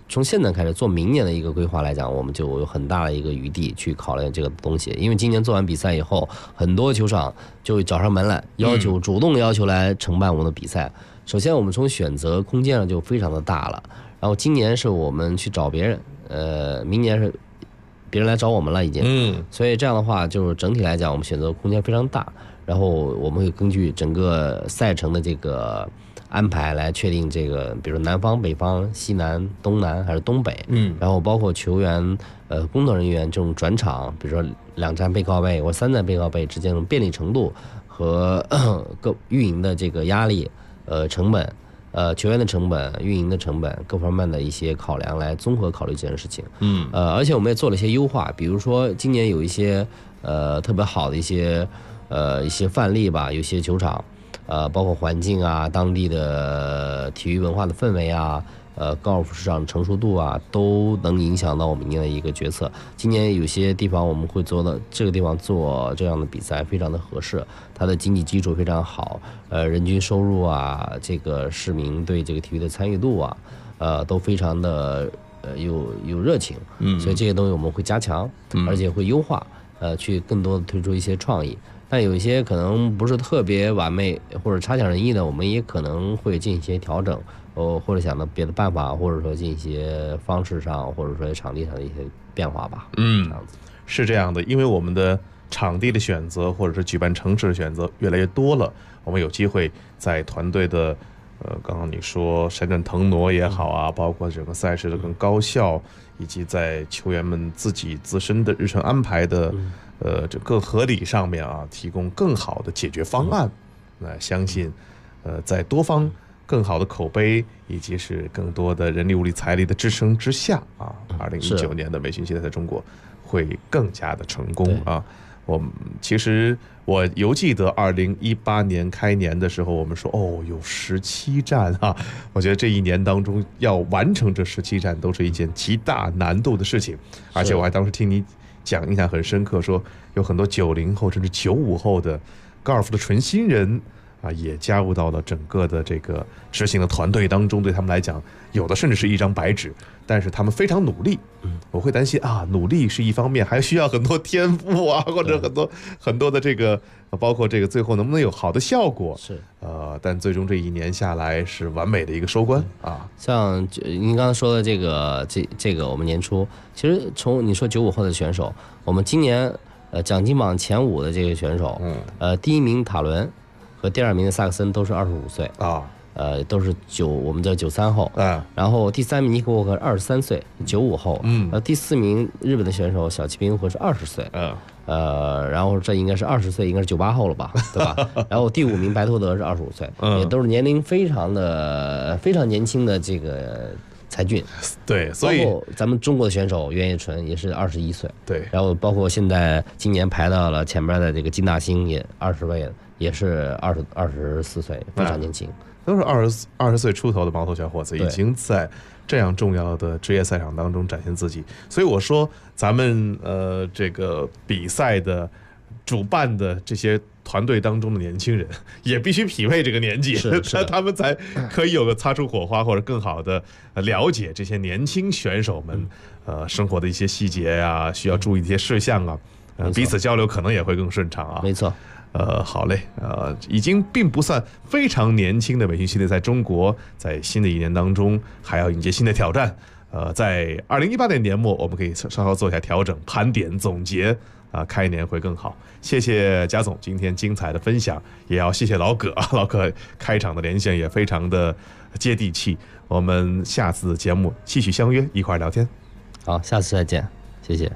[SPEAKER 12] 从现在开始做明年的一个规划来讲，我们就有很大的一个余地去考虑这个东西。因为今年做完比赛以后，很多球场就找上门来，主动要求来承办我们的比赛。首先，我们从选择空间上就非常的大了。然后今年是我们去找别人，明年是别人来找我们了已经。所以这样的话，就是整体来讲，我们选择空间非常大。然后我们会根据整个赛程的这个安排来确定这个，比如南方、北方、西南、东南还是东北。然后包括球员、工作人员这种转场，比如说2站背靠背或3站背靠背之间的便利程度和各运营的这个压力、成本、球员的成本、运营的成本各方面的一些考量来综合考虑这件事情。而且我们也做了一些优化，比如说今年有一些特别好的一些范例吧，有些球场。包括环境啊，当地的体育文化的氛围啊，高尔夫市场的成熟度啊，都能影响到我们明年的一个决策。今年有些地方我们会做到这个地方做这样的比赛非常的合适，它的经济基础非常好，人均收入啊，这个市民对这个体育的参与度啊，都非常的有热情。所以这些东西我们会加强，而且会优化，去更多的推出一些创意。但有一些可能不是特别完美或者差强人意的，我们也可能会进行一些调整，或者想到别的办法，或者说进一些方式上，或者说场地上的一些变化吧。这样子
[SPEAKER 10] 是这样的，因为我们的场地的选择或者是举办城市的选择越来越多了，我们有机会在团队的刚刚你说闪展腾挪也好啊，包括整个赛事的更高效，以及在球员们自身的日程安排的这更合理上面啊，提供更好的解决方案。相信在多方更好的口碑以及是更多的人力物力财力的支撑之下啊，2019年的美巡系列在中国会更加的成功啊。其实我犹记得2018年开年的时候，我们说有17站啊，我觉得这一年当中要完成这17站都是一件极大难度的事情，而且我还当时听你讲，印象很深刻，说有很多90后甚至95后的高尔夫的纯新人啊，也加入到了整个的这个执行的团队当中。对他们来讲，有的甚至是一张白纸，但是他们非常努力。我会担心啊，努力是一方面，还需要很多天赋啊，或者很多的这个，包括这个最后能不能有好的效果。但最终这一年下来是完美的一个收官啊。
[SPEAKER 12] 像您刚才说的这个，我们年初其实从你说95后的选手，我们今年奖金榜前5的这个选手，第1名塔伦和第2名的萨克森都是25岁啊。都是我们叫93后，然后第3名尼克沃克23岁，95后，第4名日本的选手小崎冰和是20岁，然后这应该是20岁，应该是98后了吧，对吧？然后第5名白托德是25岁，也都是年龄非常年轻的这个才俊。
[SPEAKER 10] 对，所以
[SPEAKER 12] 包括咱们中国的选手袁野纯也是21岁，
[SPEAKER 10] 对，
[SPEAKER 12] 然后包括现在今年排到了前边的这个金大兴也20位，也是24岁，非常年轻。
[SPEAKER 10] 都是20岁出头的毛头小伙子，已经在这样重要的职业赛场当中展现自己。所以我说，咱们这个比赛的主办的这些团队当中的年轻人，也必须匹配这个年纪，他们才可以有个擦出火花，或者更好的了解这些年轻选手们生活的一些细节呀，需要注意一些事项啊，彼此交流可能也会更顺畅啊。
[SPEAKER 12] 没错。
[SPEAKER 10] 好嘞，已经并不算非常年轻的美巡系列在中国，在新的一年当中还要迎接新的挑战。在2018年年末，我们可以稍稍做一下调整、盘点、总结，开年会更好。谢谢贾总今天精彩的分享，也要谢谢老葛开场的连线也非常的接地气。我们下次节目继续相约一块聊天。
[SPEAKER 12] 好，下次再见，谢谢。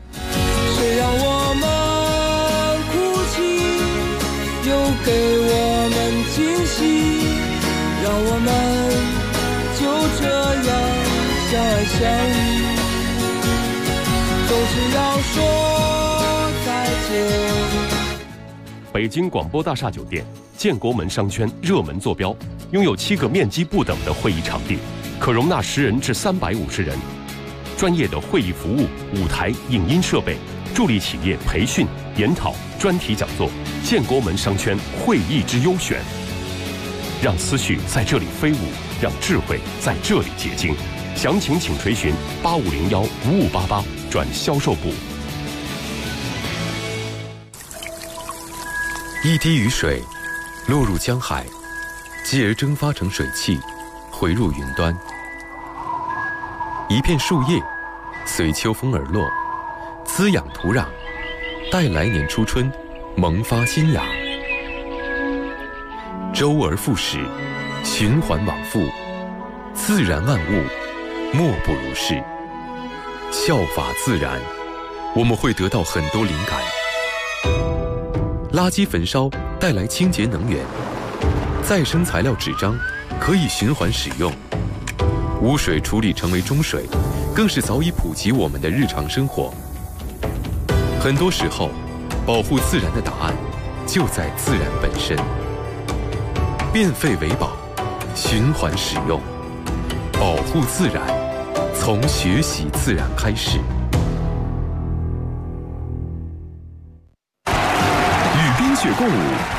[SPEAKER 9] 给我们惊喜，让我们就这样相爱相依，总是要说再见。
[SPEAKER 17] 北京广播大厦酒店建国门商圈热门坐标，拥有7个面积不等的会议场地，可容纳10人至350人，专业的会议服务、舞台、影音设备，助力企业培训、研讨、专题讲座。建国门商圈会议之优选，让思绪在这里飞舞，让智慧在这里结晶。 详情请垂询8501-5588转销售部。
[SPEAKER 3] 一滴雨水落入江海，继而蒸发成水汽，回入云端。一片树叶随秋风而落，滋养土壤，待来年初春萌发新芽。周而复始，循环往复，自然万物莫不如是。效法自然，我们会得到很多灵感。垃圾焚烧带来清洁能源，再生材料纸张可以循环使用，污水处理成为中水，更是早已普及我们的日常生活。很多时候，保护自然的答案就在自然本身。变废为宝，循环使用，保护自然，从学习自然开始。
[SPEAKER 15] 与冰雪共舞，